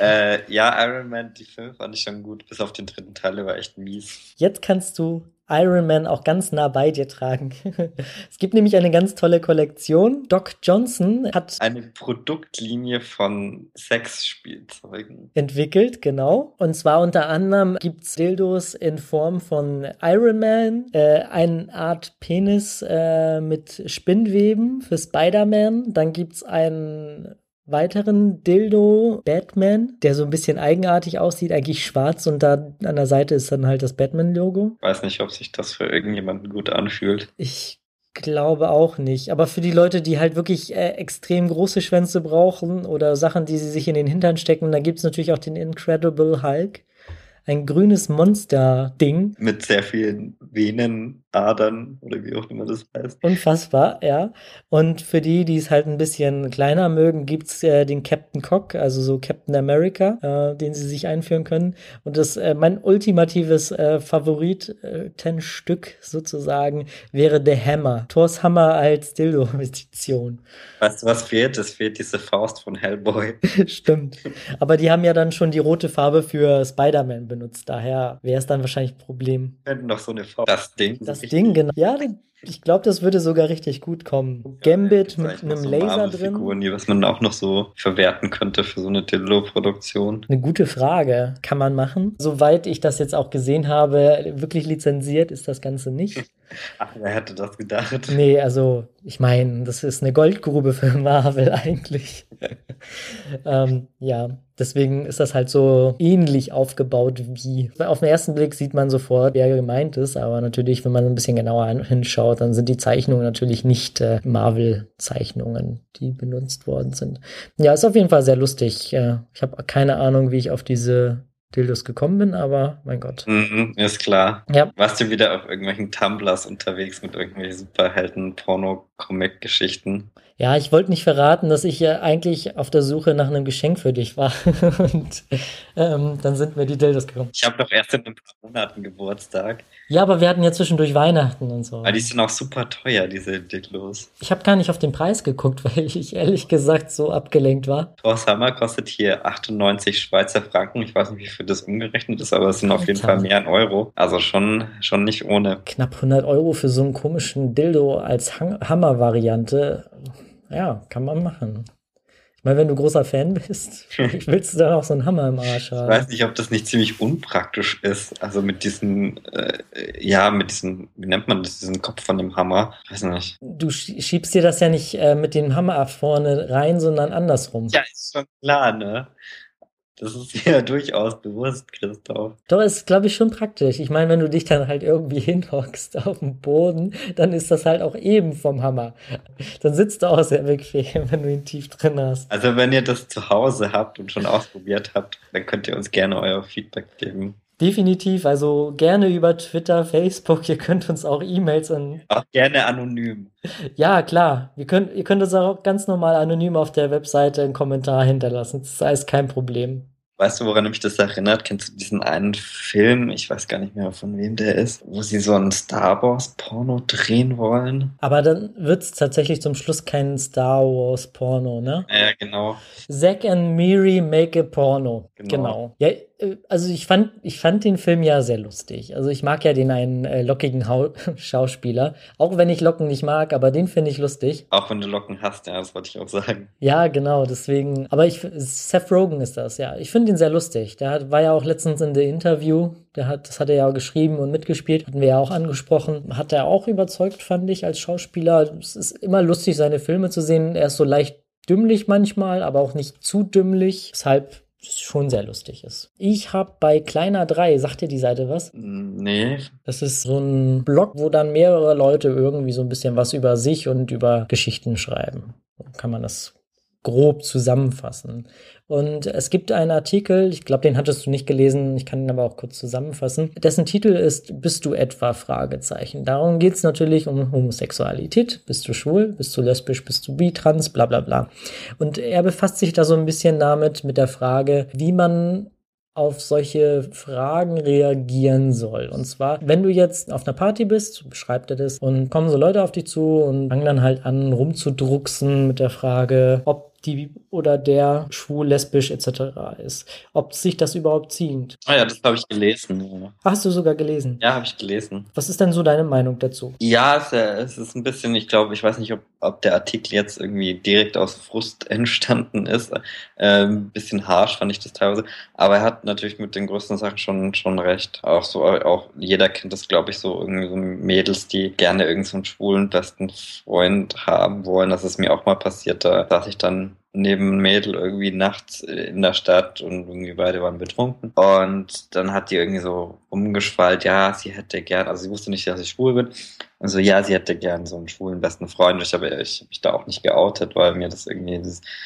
Ja, Iron Man, die Filme fand ich schon gut, bis auf den dritten Teil, der war echt mies. Jetzt kannst du Iron Man auch ganz nah bei dir tragen. Es gibt nämlich eine ganz tolle Kollektion. Doc Johnson hat eine Produktlinie von Sexspielzeugen entwickelt, genau. Und zwar unter anderem gibt's Dildos in Form von Iron Man, eine Art Penis mit Spinnweben für Spider-Man. Dann gibt's einen weiteren Dildo Batman, der so ein bisschen eigenartig aussieht, eigentlich schwarz und da an der Seite ist dann halt das Batman-Logo. Weiß nicht, ob sich das für irgendjemanden gut anfühlt. Ich glaube auch nicht. Aber für die Leute, die halt wirklich extrem große Schwänze brauchen oder Sachen, die sie sich in den Hintern stecken, da gibt's natürlich auch den Incredible Hulk. Ein grünes Monster-Ding. Mit sehr vielen Venenadern oder wie auch immer das heißt. Unfassbar, ja. Und für die, die es halt ein bisschen kleiner mögen, gibt's den Captain Cock, also so Captain America, den sie sich einführen können. Und das mein ultimatives Favoritenstück sozusagen wäre der Hammer. Thors Hammer als Dildo-Edition. Weißt du, was fehlt? Es fehlt diese Faust von Hellboy. Stimmt. Aber die haben ja dann schon die rote Farbe für Spider-Man benutzt. Daher wäre es dann wahrscheinlich ein Problem. Wir hätten noch so eine Faust. Das Ding. Das Ding, genau. Ja, ich glaube, das würde sogar richtig gut kommen. Gambit mit einem so Laser drin. Figuren, die was man auch noch so verwerten könnte für so eine Dildo-Produktion. Eine gute Frage. Kann man machen. Soweit ich das jetzt auch gesehen habe, wirklich lizenziert ist das Ganze nicht. Ach, wer hätte das gedacht? Nee, also ich meine, das ist eine Goldgrube für Marvel eigentlich. Ja, deswegen ist das halt so ähnlich aufgebaut wie. Auf den ersten Blick sieht man sofort, wer gemeint ist, aber natürlich, wenn man ein bisschen genauer hinschaut, dann sind die Zeichnungen natürlich nicht Marvel-Zeichnungen, die benutzt worden sind. Ja, ist auf jeden Fall sehr lustig. Ich habe keine Ahnung, wie ich auf diese Dildos gekommen bin, aber mein Gott. Ist klar. Ja. Warst du wieder auf irgendwelchen Tumblrs unterwegs mit irgendwelchen Superhelden-Porno-Comic-Geschichten? Ja, ich wollte nicht verraten, dass ich ja eigentlich auf der Suche nach einem Geschenk für dich war. Und dann sind mir die Dildos gekommen. Ich habe doch erst in ein paar Monaten Geburtstag. Ja, aber wir hatten ja zwischendurch Weihnachten und Aber so. die sind auch super teuer, diese Dildos. Ich habe gar nicht auf den Preis geguckt, weil ich ehrlich gesagt so abgelenkt war. Thor's Hammer kostet hier 98 Schweizer Franken. Ich weiß nicht, wie viel das umgerechnet ist, aber es sind auf jeden Alter. Fall mehr in Euro. Also schon nicht ohne. Knapp 100 Euro für so einen komischen Dildo als Hammer-Variante. Ja, kann man machen. Ich meine, wenn du großer Fan bist, willst du dann auch so einen Hammer im Arsch Ich haben. weiß nicht, ob das nicht ziemlich unpraktisch ist. Also mit diesen, wie nennt man das, diesen Kopf von dem Hammer? Weiß nicht. Du schiebst dir das ja nicht mit dem Hammer ab vorne rein, sondern andersrum. Ja, ist schon klar, ne? Das ist ja durchaus bewusst, Christoph. Doch, ist, glaube ich, schon praktisch. Ich meine, wenn du dich dann halt irgendwie hinhockst auf dem Boden, dann ist das halt auch eben vom Hammer. Dann sitzt du auch sehr bequem, wenn du ihn tief drin hast. Also wenn ihr das zu Hause habt und schon ausprobiert habt, dann könnt ihr uns gerne euer Feedback geben. Definitiv, also gerne über Twitter, Facebook, ihr könnt uns auch E-Mails an. Auch gerne anonym. Ja, klar, ihr könnt uns auch ganz normal anonym auf der Webseite einen Kommentar hinterlassen. Das ist alles kein Problem. Weißt du, woran mich das erinnert? Kennst du diesen einen Film, ich weiß gar nicht mehr, von wem der ist, wo sie so ein Star Wars-Porno drehen wollen? Aber dann wird es tatsächlich zum Schluss kein Star Wars Porno, ne? Ja, genau. Zack and Miri make a Porno. Genau. Ja, also ich fand den Film ja sehr lustig. Also ich mag ja den einen lockigen Schauspieler. Auch wenn ich Locken nicht mag, aber den finde ich lustig. Auch wenn du Locken hast, ja, das wollte ich auch sagen. Ja, genau, deswegen. Aber Seth Rogen ist das, ja. Ich finde ihn sehr lustig. War ja auch letztens in The Interview. Das hat er ja geschrieben und mitgespielt. Hatten wir ja auch angesprochen. Hat er auch überzeugt, fand ich, als Schauspieler. Es ist immer lustig, seine Filme zu sehen. Er ist so leicht dümmlich manchmal, aber auch nicht zu dümmlich. Weshalb es schon sehr lustig ist. Ich habe bei Kleiner 3, sagt dir die Seite was? Nee. Das ist so ein Blog, wo dann mehrere Leute irgendwie so ein bisschen was über sich und über Geschichten schreiben. So kann man das grob zusammenfassen. Und es gibt einen Artikel, ich glaube, den hattest du nicht gelesen, ich kann ihn aber auch kurz zusammenfassen, dessen Titel ist Bist du etwa? Fragezeichen. Darum geht es natürlich um Homosexualität. Bist du schwul? Bist du lesbisch? Bist du bi, trans? Bla bla bla. Und er befasst sich da so ein bisschen damit, mit der Frage, wie man auf solche Fragen reagieren soll. Und zwar, wenn du jetzt auf einer Party bist, beschreibt er das, und kommen so Leute auf dich zu und fangen dann halt an, rumzudrucksen mit der Frage, ob die oder der schwul, lesbisch etc. ist. Ob sich das überhaupt ziemt. Ah ja, das habe ich gelesen. Ja. Hast du sogar gelesen? Ja, habe ich gelesen. Was ist denn so deine Meinung dazu? Ja, es ist ein bisschen, ich glaube, ich weiß nicht, ob der Artikel jetzt irgendwie direkt aus Frust entstanden ist. Ein bisschen harsch fand ich das teilweise. Aber er hat natürlich mit den größten Sachen schon recht. Auch jeder kennt das, glaube ich, so irgendwie so Mädels, die gerne irgend so einen schwulen besten Freund haben wollen. Das ist mir auch mal passiert. Da saß ich dann neben ein Mädel irgendwie nachts in der Stadt und irgendwie beide waren betrunken. Und dann hat die irgendwie so umgeschwallt, ja, sie hätte gern, also sie wusste nicht, dass ich schwul bin. Also ja, sie hätte gern so einen schwulen besten Freund. Ich hab mich da auch nicht geoutet, weil mir das irgendwie,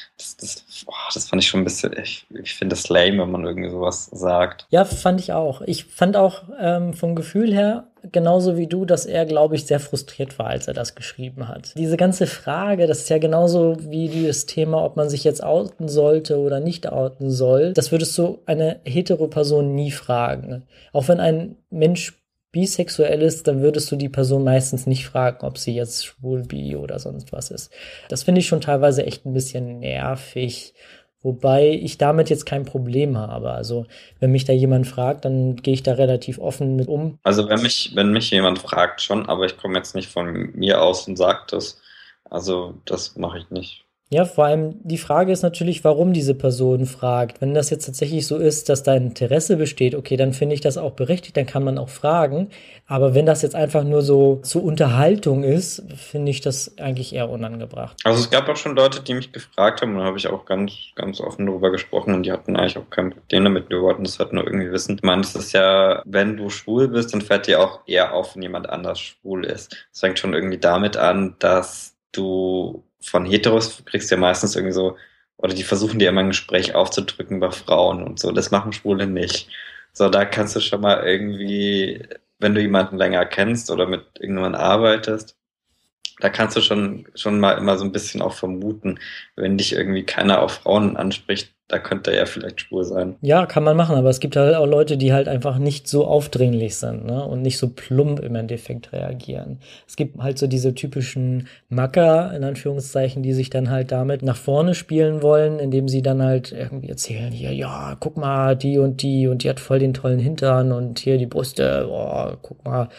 das fand ich schon ein bisschen, ich finde das lame, wenn man irgendwie sowas sagt. Ja, fand ich auch. Ich fand auch vom Gefühl her, genauso wie du, dass er, glaube ich, sehr frustriert war, als er das geschrieben hat. Diese ganze Frage, das ist ja genauso wie das Thema, ob man sich jetzt outen sollte oder nicht outen soll. Das würdest du eine hetero Person nie fragen. Auch wenn ein Mensch bisexuell ist, dann würdest du die Person meistens nicht fragen, ob sie jetzt schwul, bi oder sonst was ist. Das finde ich schon teilweise echt ein bisschen nervig. Wobei ich damit jetzt kein Problem habe. Also wenn mich da jemand fragt, dann gehe ich da relativ offen mit um. Also wenn mich jemand fragt schon, aber ich komme jetzt nicht von mir aus und sage das. Also das mache ich nicht. Ja, vor allem die Frage ist natürlich, warum diese Person fragt. Wenn das jetzt tatsächlich so ist, dass da ein Interesse besteht, okay, dann finde ich das auch berechtigt, dann kann man auch fragen. Aber wenn das jetzt einfach nur so zur Unterhaltung ist, finde ich das eigentlich eher unangebracht. Also es gab auch schon Leute, die mich gefragt haben, und da habe ich auch ganz, ganz offen darüber gesprochen und die hatten eigentlich auch kein Problem damit. Wir wollten das halt nur irgendwie wissen. Ich meine, es ist ja, wenn du schwul bist, dann fällt dir auch eher auf, wenn jemand anders schwul ist. Es fängt schon irgendwie damit an, dass du von Heteros kriegst du ja meistens irgendwie so, oder die versuchen dir immer ein Gespräch aufzudrücken bei Frauen und so. Das machen Schwule nicht. So, da kannst du schon mal irgendwie, wenn du jemanden länger kennst oder mit irgendjemandem arbeitest, Da kannst du schon mal immer so ein bisschen auch vermuten, wenn dich irgendwie keiner auf Frauen anspricht, da könnte er ja vielleicht schwul sein. Ja, kann man machen, aber es gibt halt auch Leute, die halt einfach nicht so aufdringlich sind, ne? Und nicht so plump im Endeffekt reagieren. Es gibt halt so diese typischen Macker, in Anführungszeichen, die sich dann halt damit nach vorne spielen wollen, indem sie dann halt irgendwie erzählen, hier, ja, guck mal, die und die hat voll den tollen Hintern und hier die Brüste, boah, guck mal.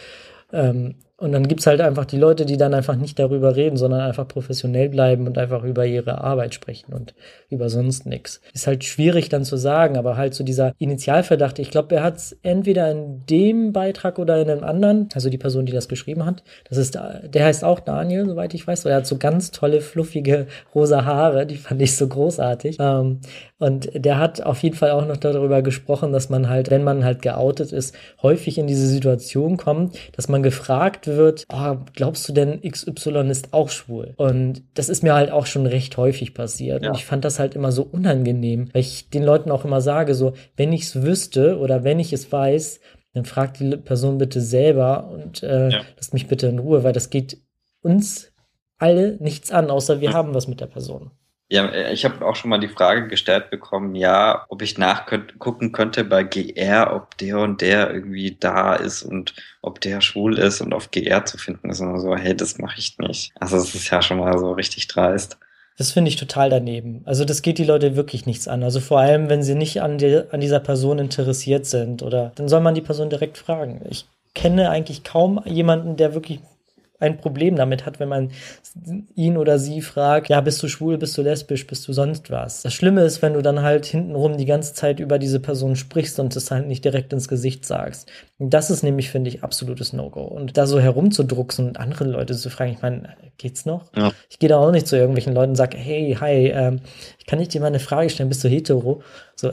Und dann gibt's halt einfach die Leute, die dann einfach nicht darüber reden, sondern einfach professionell bleiben und einfach über ihre Arbeit sprechen und über sonst nichts. Ist halt schwierig dann zu sagen, aber halt so dieser Initialverdacht, ich glaube, er hat's entweder in dem Beitrag oder in einem anderen, also die Person, die das geschrieben hat, der heißt auch Daniel, soweit ich weiß, weil er hat so ganz tolle, fluffige, rosa Haare, die fand ich so großartig. Und der hat auf jeden Fall auch noch darüber gesprochen, dass man halt, wenn man halt geoutet ist, häufig in diese Situation kommt, dass man gefragt wird, glaubst du denn, XY ist auch schwul? Und das ist mir halt auch schon recht häufig passiert. Ja. Und ich fand das halt immer so unangenehm, weil ich den Leuten auch immer sage, so, wenn ich es wüsste oder wenn ich es weiß, dann fragt die Person bitte selber und lasst mich bitte in Ruhe, weil das geht uns alle nichts an, außer wir haben was mit der Person. Ja, ich habe auch schon mal die Frage gestellt bekommen, ja, ob ich nachgucken könnte bei GR, ob der und der irgendwie da ist und ob der schwul ist und auf GR zu finden ist. Und so, hey, das mache ich nicht. Also es ist ja schon mal so richtig dreist. Das finde ich total daneben. Also das geht die Leute wirklich nichts an. Also vor allem, wenn sie nicht an dieser Person interessiert sind oder dann soll man die Person direkt fragen. Ich kenne eigentlich kaum jemanden, der wirklich ein Problem damit hat, wenn man ihn oder sie fragt, ja, bist du schwul, bist du lesbisch, bist du sonst was. Das Schlimme ist, wenn du dann halt hintenrum die ganze Zeit über diese Person sprichst und es halt nicht direkt ins Gesicht sagst. Und das ist nämlich, finde ich, absolutes No-Go. Und da so herumzudrucksen und andere Leute zu fragen, ich meine, geht's noch? Ja. Ich gehe da auch nicht zu irgendwelchen Leuten und sage, hey, hi, ich kann nicht dir mal eine Frage stellen, bist du hetero? So,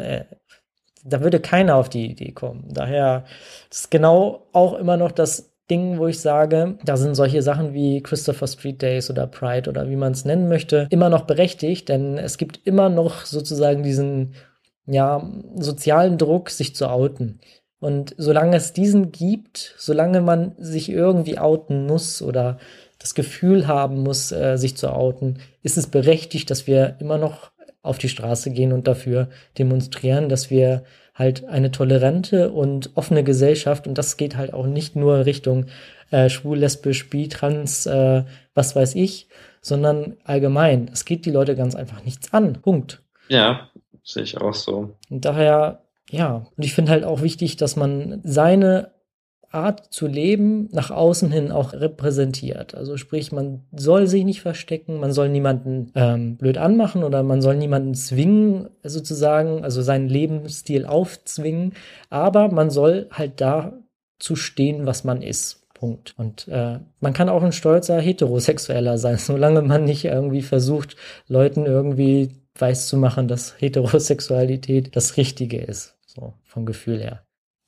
da würde keiner auf die Idee kommen. Daher ist genau auch immer noch das Ding, wo ich sage, da sind solche Sachen wie Christopher Street Days oder Pride oder wie man es nennen möchte, immer noch berechtigt, denn es gibt immer noch sozusagen diesen, ja, sozialen Druck, sich zu outen. Und solange es diesen gibt, solange man sich irgendwie outen muss oder das Gefühl haben muss, sich zu outen, ist es berechtigt, dass wir immer noch auf die Straße gehen und dafür demonstrieren, dass wir halt eine tolerante und offene Gesellschaft, und das geht halt auch nicht nur Richtung schwul, lesbisch, bi, trans, was weiß ich, sondern allgemein. Es geht die Leute ganz einfach nichts an. Punkt. Ja, sehe ich auch so. Und daher, ja, und ich finde halt auch wichtig, dass man seine Art zu leben nach außen hin auch repräsentiert. Also sprich, man soll sich nicht verstecken, man soll niemanden blöd anmachen oder man soll niemanden zwingen, sozusagen, also seinen Lebensstil aufzwingen, aber man soll halt da zu stehen, was man ist. Punkt. Und man kann auch ein stolzer Heterosexueller sein, solange man nicht irgendwie versucht, Leuten irgendwie weiszumachen, dass Heterosexualität das Richtige ist. So, vom Gefühl her.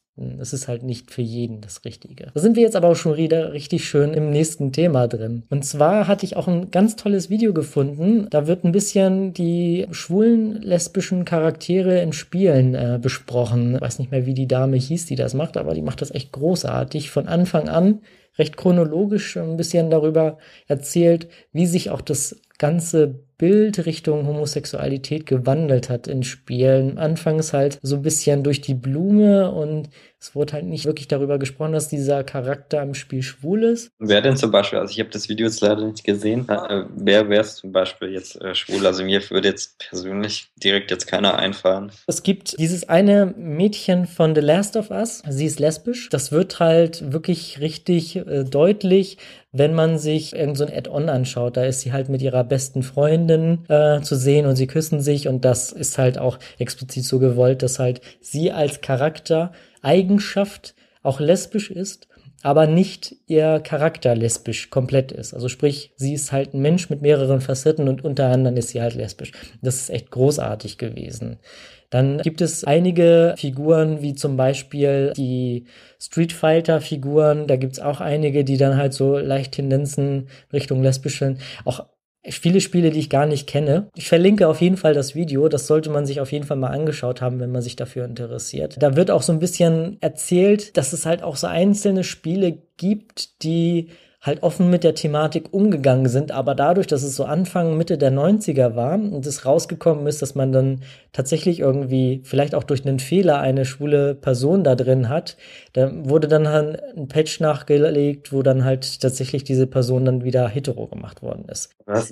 Es ist halt nicht für jeden das Richtige. Da sind wir jetzt aber auch schon wieder richtig schön im nächsten Thema drin. Und zwar hatte ich auch ein ganz tolles Video gefunden. Da wird ein bisschen die schwulen, lesbischen Charaktere in Spielen besprochen. Ich weiß nicht mehr, wie die Dame hieß, die das macht, aber die macht das echt großartig. Von Anfang an recht chronologisch ein bisschen darüber erzählt, wie sich auch das ganze Bild Richtung Homosexualität gewandelt hat in Spielen. Anfangs halt so ein bisschen durch die Blume und es wurde halt nicht wirklich darüber gesprochen, dass dieser Charakter im Spiel schwul ist. Wer denn zum Beispiel, also ich habe das Video jetzt leider nicht gesehen, wer wäre es zum Beispiel jetzt schwul? Also mir würde jetzt persönlich direkt jetzt keiner einfallen. Es gibt dieses eine Mädchen von The Last of Us, sie ist lesbisch. Das wird halt wirklich richtig deutlich, wenn man sich irgend so ein Add-on anschaut. Da ist sie halt mit ihrer besten Freundin zu sehen und sie küssen sich und das ist halt auch explizit so gewollt, dass halt sie als Charaktereigenschaft auch lesbisch ist, aber nicht ihr Charakter lesbisch komplett ist. Also sprich, sie ist halt ein Mensch mit mehreren Facetten und unter anderem ist sie halt lesbisch. Das ist echt großartig gewesen. Dann gibt es einige Figuren, wie zum Beispiel die Street Fighter-Figuren. Da gibt's auch einige, die dann halt so leicht Tendenzen Richtung lesbisch sind. Auch viele Spiele, die ich gar nicht kenne. Ich verlinke auf jeden Fall das Video. Das sollte man sich auf jeden Fall mal angeschaut haben, wenn man sich dafür interessiert. Da wird auch so ein bisschen erzählt, dass es halt auch so einzelne Spiele gibt, die halt offen mit der Thematik umgegangen sind, aber dadurch, dass es so Anfang, Mitte der 90er war und es rausgekommen ist, dass man dann tatsächlich irgendwie, vielleicht auch durch einen Fehler, eine schwule Person da drin hat, da wurde dann halt ein Patch nachgelegt, wo dann halt tatsächlich diese Person dann wieder hetero gemacht worden ist. Was?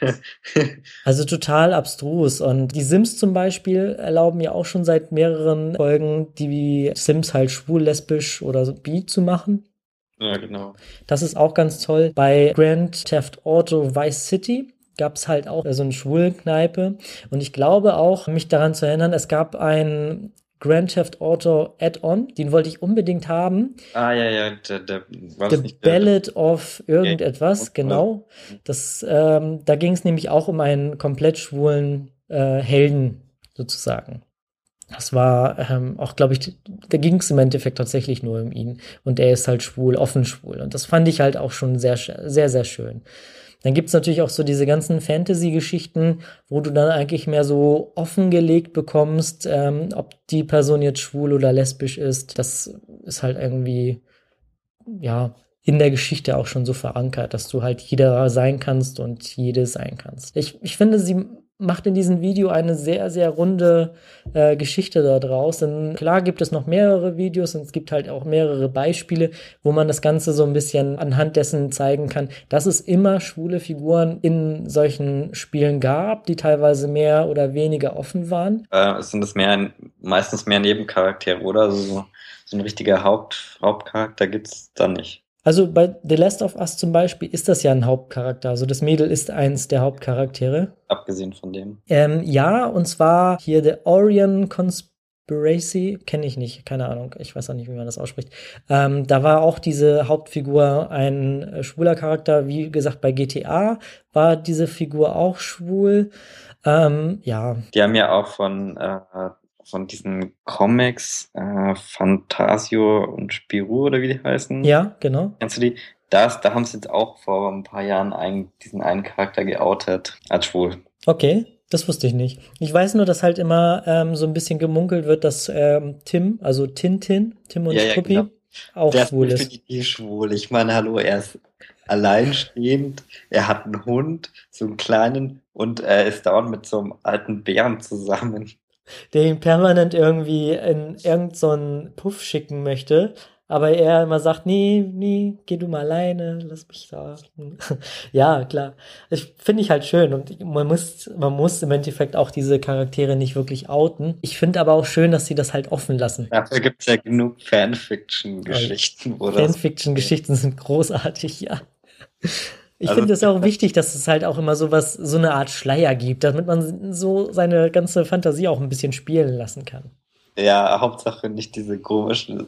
Also total abstrus. Und die Sims zum Beispiel erlauben ja auch schon seit mehreren Folgen, die Sims halt schwul, lesbisch oder so bi zu machen. Ja, genau. Das ist auch ganz toll. Bei Grand Theft Auto Vice City gab es halt auch so eine Schwulenkneipe. Und ich glaube auch, mich daran zu erinnern, es gab ein Grand Theft Auto Add-on, den wollte ich unbedingt haben. Ah, ja, der war das The nicht der Ballad of irgendetwas, genau. Da ging es nämlich auch um einen komplett schwulen Helden sozusagen. Das war auch, glaube ich, da ging es im Endeffekt tatsächlich nur um ihn. Und er ist halt schwul, offen schwul. Und das fand ich halt auch schon sehr, sehr, sehr schön. Dann gibt's natürlich auch so diese ganzen Fantasy-Geschichten, wo du dann eigentlich mehr so offengelegt bekommst, ob die Person jetzt schwul oder lesbisch ist. Das ist halt irgendwie, ja, in der Geschichte auch schon so verankert, dass du halt jeder sein kannst und jede sein kannst. Ich finde, sie macht in diesem Video eine sehr, sehr runde Geschichte da draus. Denn klar gibt es noch mehrere Videos und es gibt halt auch mehrere Beispiele, wo man das Ganze so ein bisschen anhand dessen zeigen kann, dass es immer schwule Figuren in solchen Spielen gab, die teilweise mehr oder weniger offen waren. Sind das meistens mehr Nebencharaktere, oder? Also so ein richtiger Hauptcharakter gibt's da nicht. Also bei The Last of Us zum Beispiel ist das ja ein Hauptcharakter. Also das Mädel ist eins der Hauptcharaktere. Abgesehen von dem. Ja, und zwar hier The Orion Conspiracy, kenne ich nicht, keine Ahnung, ich weiß auch nicht, wie man das ausspricht. Da war auch diese Hauptfigur ein schwuler Charakter, wie gesagt, bei GTA war diese Figur auch schwul. Ja. Die haben ja auch von diesen Comics, Fantasio und Spirou oder wie die heißen. Ja, genau. Kennst du die? Da haben sie jetzt auch vor ein paar Jahren diesen einen Charakter geoutet als schwul. Okay, das wusste ich nicht. Ich weiß nur, dass halt immer so ein bisschen gemunkelt wird, dass Tim, also Tim und Struppi, genau. auch der schwul ist ist. definitiv schwul. Ich meine, hallo, er ist alleinstehend, er hat einen Hund, so einen kleinen, und er ist dauernd mit so einem alten Bären zusammen. Der ihn permanent irgendwie in irgend so einen Puff schicken möchte, aber er immer sagt, nee, geh du mal alleine, lass mich da. Ja, klar. Finde ich halt schön und man muss im Endeffekt auch diese Charaktere nicht wirklich outen. Ich finde aber auch schön, dass sie das halt offen lassen. Dafür gibt es ja genug Fanfiction-Geschichten. Fanfiction-Geschichten sind großartig, ja. Ich Also- finde es auch wichtig, dass es halt auch immer so eine Art Schleier gibt, damit man so seine ganze Fantasie auch ein bisschen spielen lassen kann. Ja, Hauptsache nicht diese komischen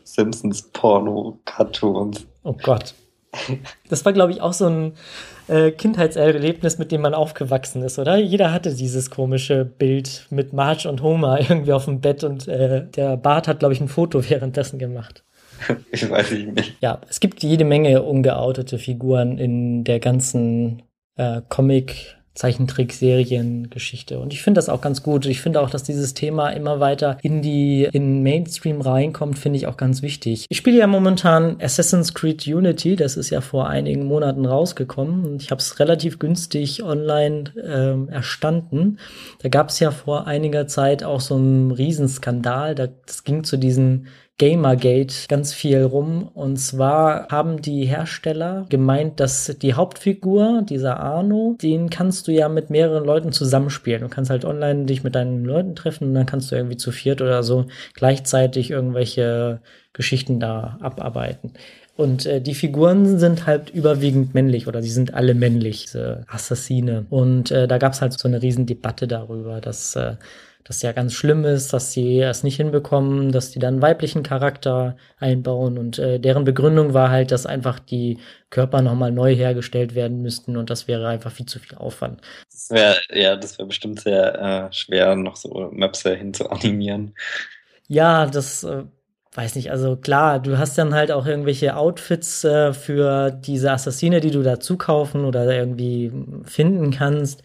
Simpsons-Porno-Cartoons. Oh Gott. Das war, glaube ich, auch so ein Kindheitserlebnis, mit dem man aufgewachsen ist, oder? Jeder hatte dieses komische Bild mit Marge und Homer irgendwie auf dem Bett und der Bart hat, glaube ich, ein Foto währenddessen gemacht. Ich weiß nicht. Ja, es gibt jede Menge ungeoutete Figuren in der ganzen Comic- Zeichentrickserien-Geschichte. Und ich finde das auch ganz gut. Ich finde auch, dass dieses Thema immer weiter in Mainstream reinkommt, finde ich auch ganz wichtig. Ich spiele ja momentan Assassin's Creed Unity. Das ist ja vor einigen Monaten rausgekommen. Und ich habe es relativ günstig online erstanden. Da gab es ja vor einiger Zeit auch so einen Riesenskandal. Das ging zu diesen Gamergate ganz viel rum. Und zwar haben die Hersteller gemeint, dass die Hauptfigur, dieser Arno, den kannst du ja mit mehreren Leuten zusammenspielen. Du kannst halt online dich mit deinen Leuten treffen und dann kannst du irgendwie zu viert oder so gleichzeitig irgendwelche Geschichten da abarbeiten. Und die Figuren sind halt überwiegend männlich oder die sind alle männlich, diese Assassine. Und da gab's halt so eine riesen Debatte darüber, dass das ja ganz schlimm ist, dass sie es nicht hinbekommen, dass die dann weiblichen Charakter einbauen und deren Begründung war halt, dass einfach die Körper nochmal neu hergestellt werden müssten und das wäre einfach viel zu viel Aufwand. Das wäre bestimmt sehr schwer, noch so Möpse hinzuanimieren. Ja, das weiß nicht, also klar, du hast dann halt auch irgendwelche Outfits für diese Assassine, die du dazu kaufen oder irgendwie finden kannst.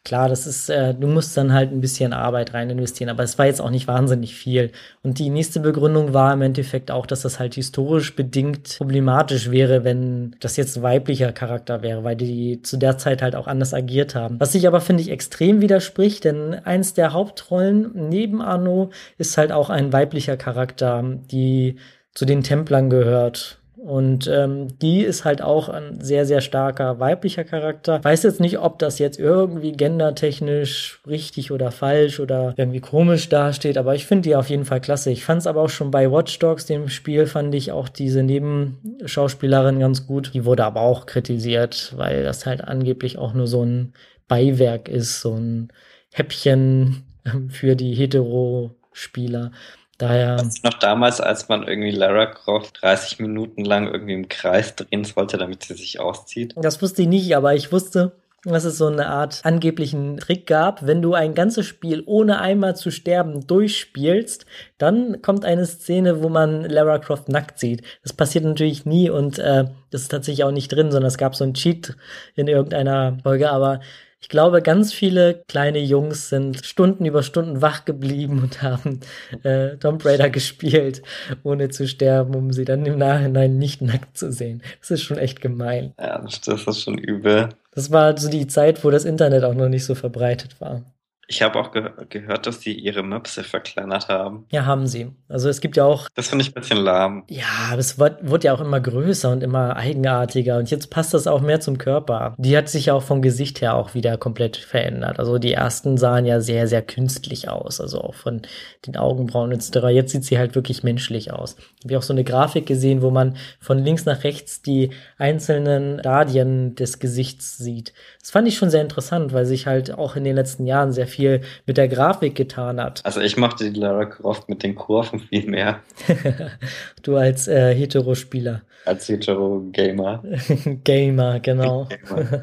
klar, das ist, du musst dann halt ein bisschen Arbeit rein investieren, aber es war jetzt auch nicht wahnsinnig viel. Und die nächste Begründung war im Endeffekt auch, dass das halt historisch bedingt problematisch wäre, wenn das jetzt ein weiblicher Charakter wäre, weil die zu der Zeit halt auch anders agiert haben. Was sich aber, finde ich, extrem widerspricht, denn eins der Hauptrollen neben Anno ist halt auch ein weiblicher Charakter, die zu den Templern gehört. Und die ist halt auch ein sehr, sehr starker weiblicher Charakter. Weiß jetzt nicht, ob das jetzt irgendwie gendertechnisch richtig oder falsch oder irgendwie komisch dasteht, aber ich finde die auf jeden Fall klasse. Ich fand es aber auch schon bei Watch Dogs, dem Spiel, fand ich auch diese Nebenschauspielerin ganz gut. Die wurde aber auch kritisiert, weil das halt angeblich auch nur so ein Beiwerk ist, so ein Häppchen für die Hetero-Spieler. Daher. Weißt du noch damals, als man irgendwie Lara Croft 30 Minuten lang irgendwie im Kreis drehen sollte, damit sie sich auszieht? Das wusste ich nicht, aber ich wusste, dass es so eine Art angeblichen Trick gab. Wenn du ein ganzes Spiel ohne einmal zu sterben durchspielst, dann kommt eine Szene, wo man Lara Croft nackt sieht. Das passiert natürlich nie und das ist tatsächlich auch nicht drin, sondern es gab so einen Cheat in irgendeiner Folge, aber ich glaube, ganz viele kleine Jungs sind Stunden über Stunden wach geblieben und haben Tomb Raider gespielt, ohne zu sterben, um sie dann im Nachhinein nicht nackt zu sehen. Das ist schon echt gemein. Ja, das ist schon übel. Das war so die Zeit, wo das Internet auch noch nicht so verbreitet war. Ich habe auch gehört, dass sie ihre Möpse verkleinert haben. Ja, haben sie. Also es gibt ja auch. Das finde ich ein bisschen lahm. Ja, aber es wurde ja auch immer größer und immer eigenartiger. Und jetzt passt das auch mehr zum Körper. Die hat sich ja auch vom Gesicht her auch wieder komplett verändert. Also die ersten sahen ja sehr, sehr künstlich aus. Also auch von den Augenbrauen etc. Jetzt sieht sie halt wirklich menschlich aus. Ich habe auch so eine Grafik gesehen, wo man von links nach rechts die einzelnen Stadien des Gesichts sieht. Das fand ich schon sehr interessant, weil sich halt auch in den letzten Jahren sehr viel mit der Grafik getan hat. Also ich mochte die Lara Croft mit den Kurven viel mehr. Du als Hetero-Spieler. Als Hetero-Gamer. Gamer, genau. Gamer.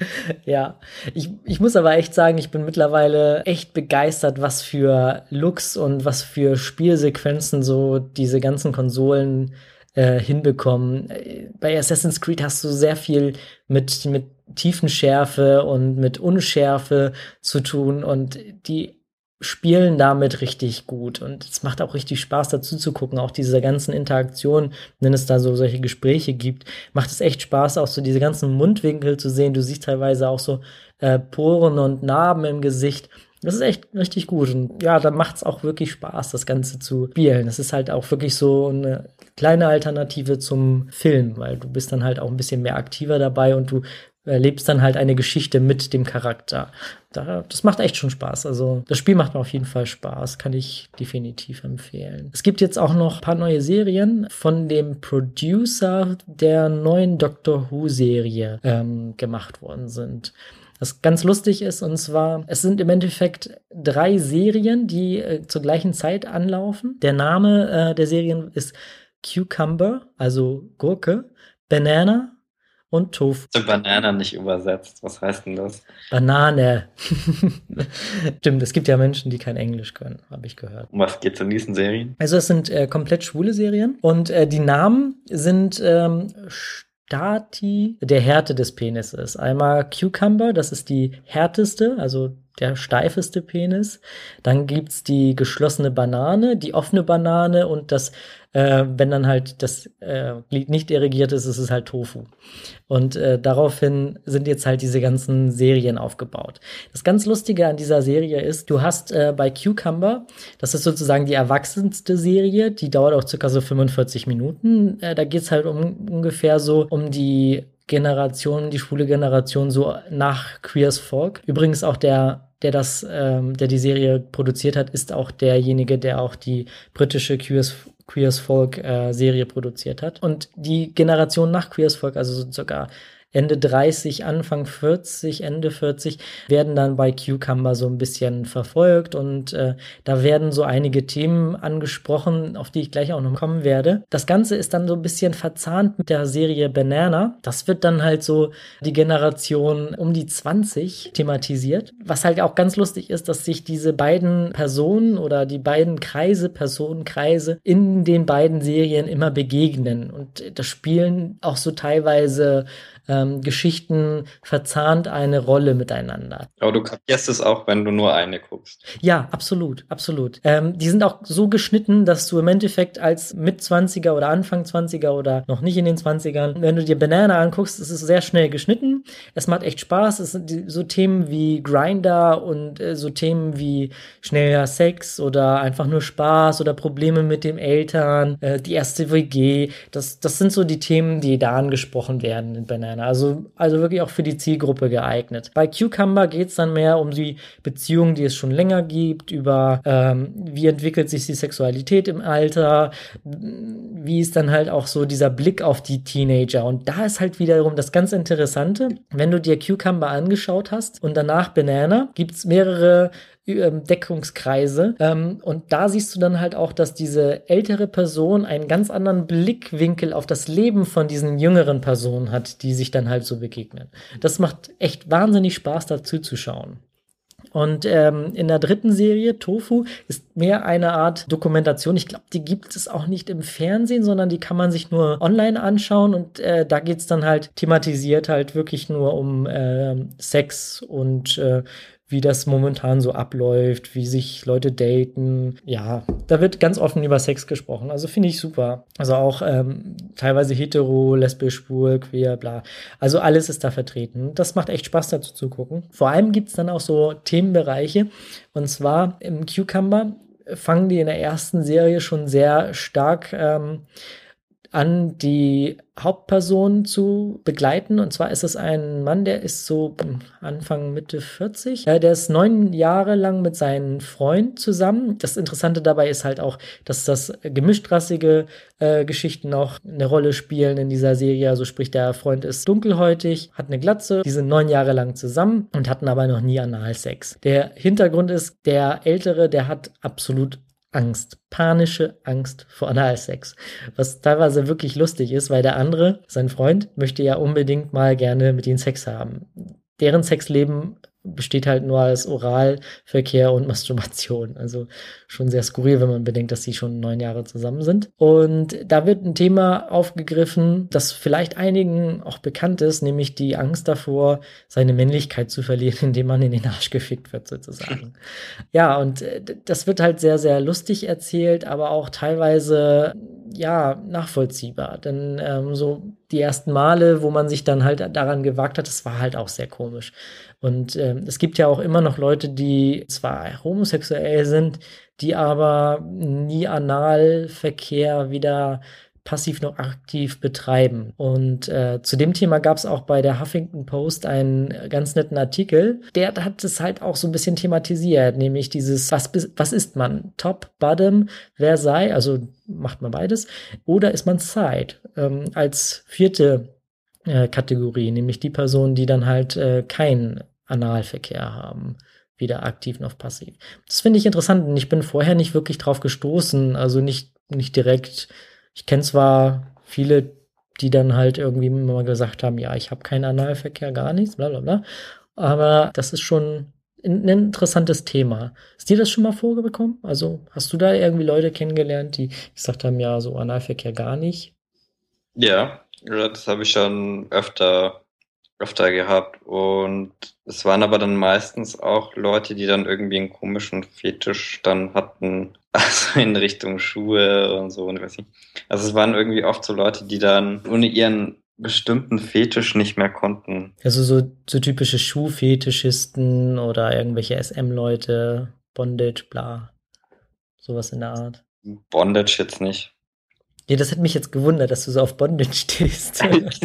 Ja, ich muss aber echt sagen, ich bin mittlerweile echt begeistert, was für Looks und was für Spielsequenzen so diese ganzen Konsolen hinbekommen. Bei Assassin's Creed hast du sehr viel mit Tiefenschärfe und mit Unschärfe zu tun und die spielen damit richtig gut und es macht auch richtig Spaß dazu zu gucken, auch diese ganzen Interaktionen, wenn es da so solche Gespräche gibt, macht es echt Spaß, auch so diese ganzen Mundwinkel zu sehen. Du siehst teilweise auch so Poren und Narben im Gesicht. Das ist echt richtig gut und ja, da macht es auch wirklich Spaß, das Ganze zu spielen. Das ist halt auch wirklich so eine kleine Alternative zum Film, weil du bist dann halt auch ein bisschen mehr aktiver dabei und du erlebst dann halt eine Geschichte mit dem Charakter. Das macht echt schon Spaß. Also das Spiel macht mir auf jeden Fall Spaß, kann ich definitiv empfehlen. Es gibt jetzt auch noch ein paar neue Serien von dem Producer der neuen Doctor Who-Serie gemacht worden sind. Was ganz lustig ist, und zwar, es sind im Endeffekt 3 Serien, die zur gleichen Zeit anlaufen. Der Name der Serien ist Cucumber, also Gurke, Banana und Tofu. Zu Banana nicht übersetzt. Was heißt denn das? Banane. Stimmt, es gibt ja Menschen, die kein Englisch können, habe ich gehört. Um was geht's in diesen Serien? Also es sind komplett schwule Serien und die Namen sind Stati der Härte des Penises. Einmal Cucumber, das ist die härteste, also der steifeste Penis. Dann gibt's die geschlossene Banane, die offene Banane und das, wenn dann halt das Glied nicht erigiert ist, ist es halt Tofu. Und daraufhin sind jetzt halt diese ganzen Serien aufgebaut. Das ganz Lustige an dieser Serie ist, du hast bei Cucumber, das ist sozusagen die erwachsenste Serie, die dauert auch circa so 45 Minuten. Da geht's halt ungefähr so um die Generation, die schwule Generation so nach Queer as Folk. Übrigens auch der die Serie produziert hat, ist auch derjenige, der auch die britische Queer as Folk Serie produziert hat. Und die Generation nach Queer as Folk, also so circa Ende 30, Anfang 40, Ende 40, werden dann bei Cucumber so ein bisschen verfolgt und da werden so einige Themen angesprochen, auf die ich gleich auch noch kommen werde. Das Ganze ist dann so ein bisschen verzahnt mit der Serie Banana. Das wird dann halt so die Generation um die 20 thematisiert. Was halt auch ganz lustig ist, dass sich diese beiden Personen oder die beiden Personenkreise in den beiden Serien immer begegnen und das Spielen auch so teilweise Geschichten verzahnt eine Rolle miteinander. Aber du kapierst es auch, wenn du nur eine guckst. Ja, absolut, absolut. Die sind auch so geschnitten, dass du im Endeffekt als Mitzwanziger oder Anfang 20er oder noch nicht in den 20ern, wenn du dir Banana anguckst, ist es sehr schnell geschnitten. Es macht echt Spaß. Es sind so Themen wie Grindr und so Themen wie schneller Sex oder einfach nur Spaß oder Probleme mit den Eltern, die erste WG. Das sind so die Themen, die da angesprochen werden in Banana. Also wirklich auch für die Zielgruppe geeignet. Bei Cucumber geht's dann mehr um die Beziehung, die es schon länger gibt, über wie entwickelt sich die Sexualität im Alter, wie ist dann halt auch so dieser Blick auf die Teenager. Und da ist halt wiederum das ganz Interessante, wenn du dir Cucumber angeschaut hast und danach Banana, gibt's mehrere Deckungskreise. Und da siehst du dann halt auch, dass diese ältere Person einen ganz anderen Blickwinkel auf das Leben von diesen jüngeren Personen hat, die sich dann halt so begegnen. Das macht echt wahnsinnig Spaß, dazu zu schauen. Und in der dritten Serie, Tofu, ist mehr eine Art Dokumentation. Ich glaube, die gibt es auch nicht im Fernsehen, sondern die kann man sich nur online anschauen. Und da geht's dann halt thematisiert halt wirklich nur um Sex und wie das momentan so abläuft, wie sich Leute daten. Ja, da wird ganz offen über Sex gesprochen. Also finde ich super. Also auch teilweise hetero, lesbisch, schwul, queer, bla. Also alles ist da vertreten. Das macht echt Spaß, dazu zu gucken. Vor allem gibt's dann auch so Themenbereiche. Und zwar im Cucumber fangen die in der ersten Serie schon sehr stark an, die Hauptperson zu begleiten. Und zwar ist es ein Mann, der ist so Anfang, Mitte 40. Der ist 9 Jahre lang mit seinem Freund zusammen. Das Interessante dabei ist halt auch, dass das gemischtrassige Geschichten auch eine Rolle spielen in dieser Serie. Also sprich, der Freund ist dunkelhäutig, hat eine Glatze. Die sind 9 Jahre lang zusammen und hatten aber noch nie Analsex. Der Hintergrund ist, der Ältere, der hat absolut Angst, panische Angst vor Analsex, was teilweise wirklich lustig ist, weil der andere, sein Freund, möchte ja unbedingt mal gerne mit ihnen Sex haben. Deren Sexleben besteht halt nur als Oralverkehr und Masturbation. Also schon sehr skurril, wenn man bedenkt, dass sie schon 9 Jahre zusammen sind. Und da wird ein Thema aufgegriffen, das vielleicht einigen auch bekannt ist, nämlich die Angst davor, seine Männlichkeit zu verlieren, indem man in den Arsch gefickt wird, sozusagen. Ja, und das wird halt sehr, sehr lustig erzählt, aber auch teilweise ja, nachvollziehbar. Denn so die ersten Male, wo man sich dann halt daran gewagt hat, das war halt auch sehr komisch. Und es gibt ja auch immer noch Leute, die zwar homosexuell sind, die aber nie Analverkehr weder passiv noch aktiv betreiben. Und zu dem Thema gab es auch bei der Huffington Post einen ganz netten Artikel. Der hat es halt auch so ein bisschen thematisiert, nämlich dieses, was ist man? Top, Bottom, wer sei, also macht man beides, oder ist man Side? Als vierte Kategorie, nämlich die Personen, die dann halt keinen Analverkehr haben, weder aktiv noch passiv. Das finde ich interessant und ich bin vorher nicht wirklich drauf gestoßen, also nicht direkt. Ich kenne zwar viele, die dann halt irgendwie mal gesagt haben, ja, ich habe keinen Analverkehr, gar nichts, bla bla bla, aber das ist schon ein interessantes Thema. Ist dir das schon mal vorgekommen? Also hast du da irgendwie Leute kennengelernt, die gesagt haben, ja, so Analverkehr gar nicht? Ja, das habe ich schon öfter gehabt. Und es waren aber dann meistens auch Leute, die dann irgendwie einen komischen Fetisch dann hatten, also in Richtung Schuhe und so, und weiß nicht. Also es waren irgendwie oft so Leute, die dann ohne ihren bestimmten Fetisch nicht mehr konnten. Also so typische Schuhfetischisten oder irgendwelche SM-Leute, Bondage, bla, sowas in der Art. Bondage jetzt nicht. Ja, das hat mich jetzt gewundert, dass du so auf Bondage stehst.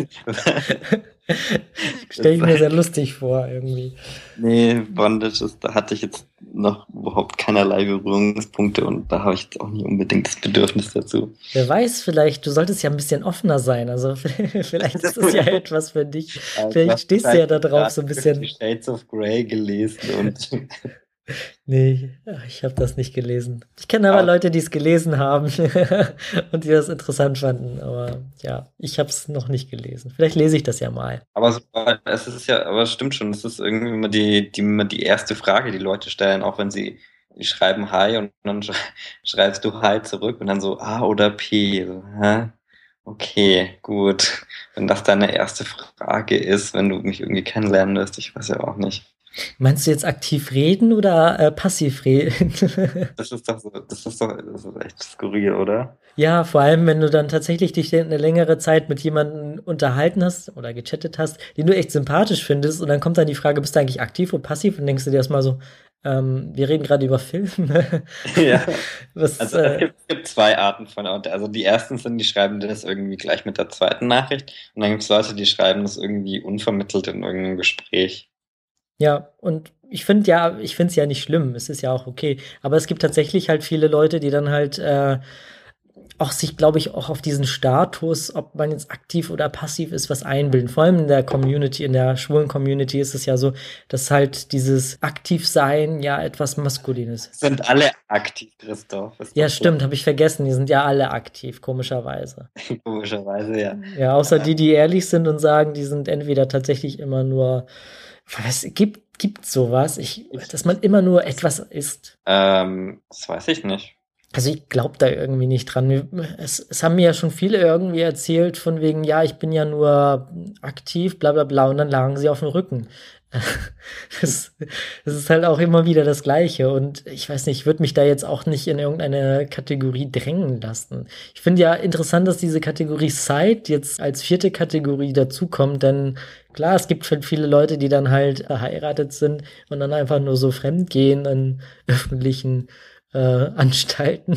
Stelle ich mir sehr lustig vor, irgendwie. Nee, Bondage da hatte ich jetzt noch überhaupt keinerlei Berührungspunkte und da habe ich jetzt auch nicht unbedingt das Bedürfnis dazu. Wer weiß, vielleicht, du solltest ja ein bisschen offener sein, also vielleicht ist das ja etwas für dich. Vielleicht stehst du ja da drauf so ein bisschen. Die Shades of Grey gelesen und Nee, ich habe das nicht gelesen. Ich kenne aber Leute, die es gelesen haben und die das interessant fanden. Aber ja, ich habe es noch nicht gelesen. Vielleicht lese ich das ja mal. aber es ist ja, aber es stimmt schon, es ist irgendwie immer die erste Frage, die Leute stellen, auch wenn sie schreiben Hi und dann schreibst du Hi zurück und dann so A oder P. So, hä? Okay, gut. Wenn das deine erste Frage ist, wenn du mich irgendwie kennenlernen wirst, ich weiß ja auch nicht. Meinst du jetzt aktiv reden oder passiv reden? Das ist echt skurril, oder? Ja, vor allem, wenn du dann tatsächlich dich eine längere Zeit mit jemandem unterhalten hast oder gechattet hast, den du echt sympathisch findest, und dann kommt dann die Frage, bist du eigentlich aktiv oder passiv? Und denkst du dir erstmal so, wir reden gerade über Film. Ja. Was, Also es gibt zwei Arten von Auto. Also die ersten sind, die schreiben dir das irgendwie gleich mit der zweiten Nachricht. Und dann gibt es Leute, die schreiben das irgendwie unvermittelt in irgendeinem Gespräch. ja, und ich finde es ja nicht schlimm, es ist ja auch okay. Aber es gibt tatsächlich halt viele Leute, die dann halt auch sich, glaube ich, auch auf diesen Status, ob man jetzt aktiv oder passiv ist, was einbilden. Vor allem in der Community, in der schwulen Community ist es ja so, dass halt dieses Aktivsein ja etwas Maskulines. Sind alle aktiv, Christoph. Ist Ja, doch klar. stimmt, habe ich vergessen. Die sind ja alle aktiv, komischerweise. Komischerweise, ja. Ja, außer die ehrlich sind und sagen, die sind entweder tatsächlich immer nur, was gibt sowas, dass man immer nur etwas ist. Das weiß ich nicht. Also ich glaube da irgendwie nicht dran. Es haben mir ja schon viele irgendwie erzählt von wegen, ja, ich bin ja nur aktiv, bla bla bla, und dann lagen sie auf dem Rücken. Das, das ist halt auch immer wieder das Gleiche. Und ich weiß nicht, ich würde mich da jetzt auch nicht in irgendeine Kategorie drängen lassen. Ich finde ja interessant, dass diese Kategorie Side jetzt als vierte Kategorie dazukommt, denn klar, es gibt halt viele Leute, die dann halt verheiratet sind und dann einfach nur so fremdgehen in öffentlichen Anstalten.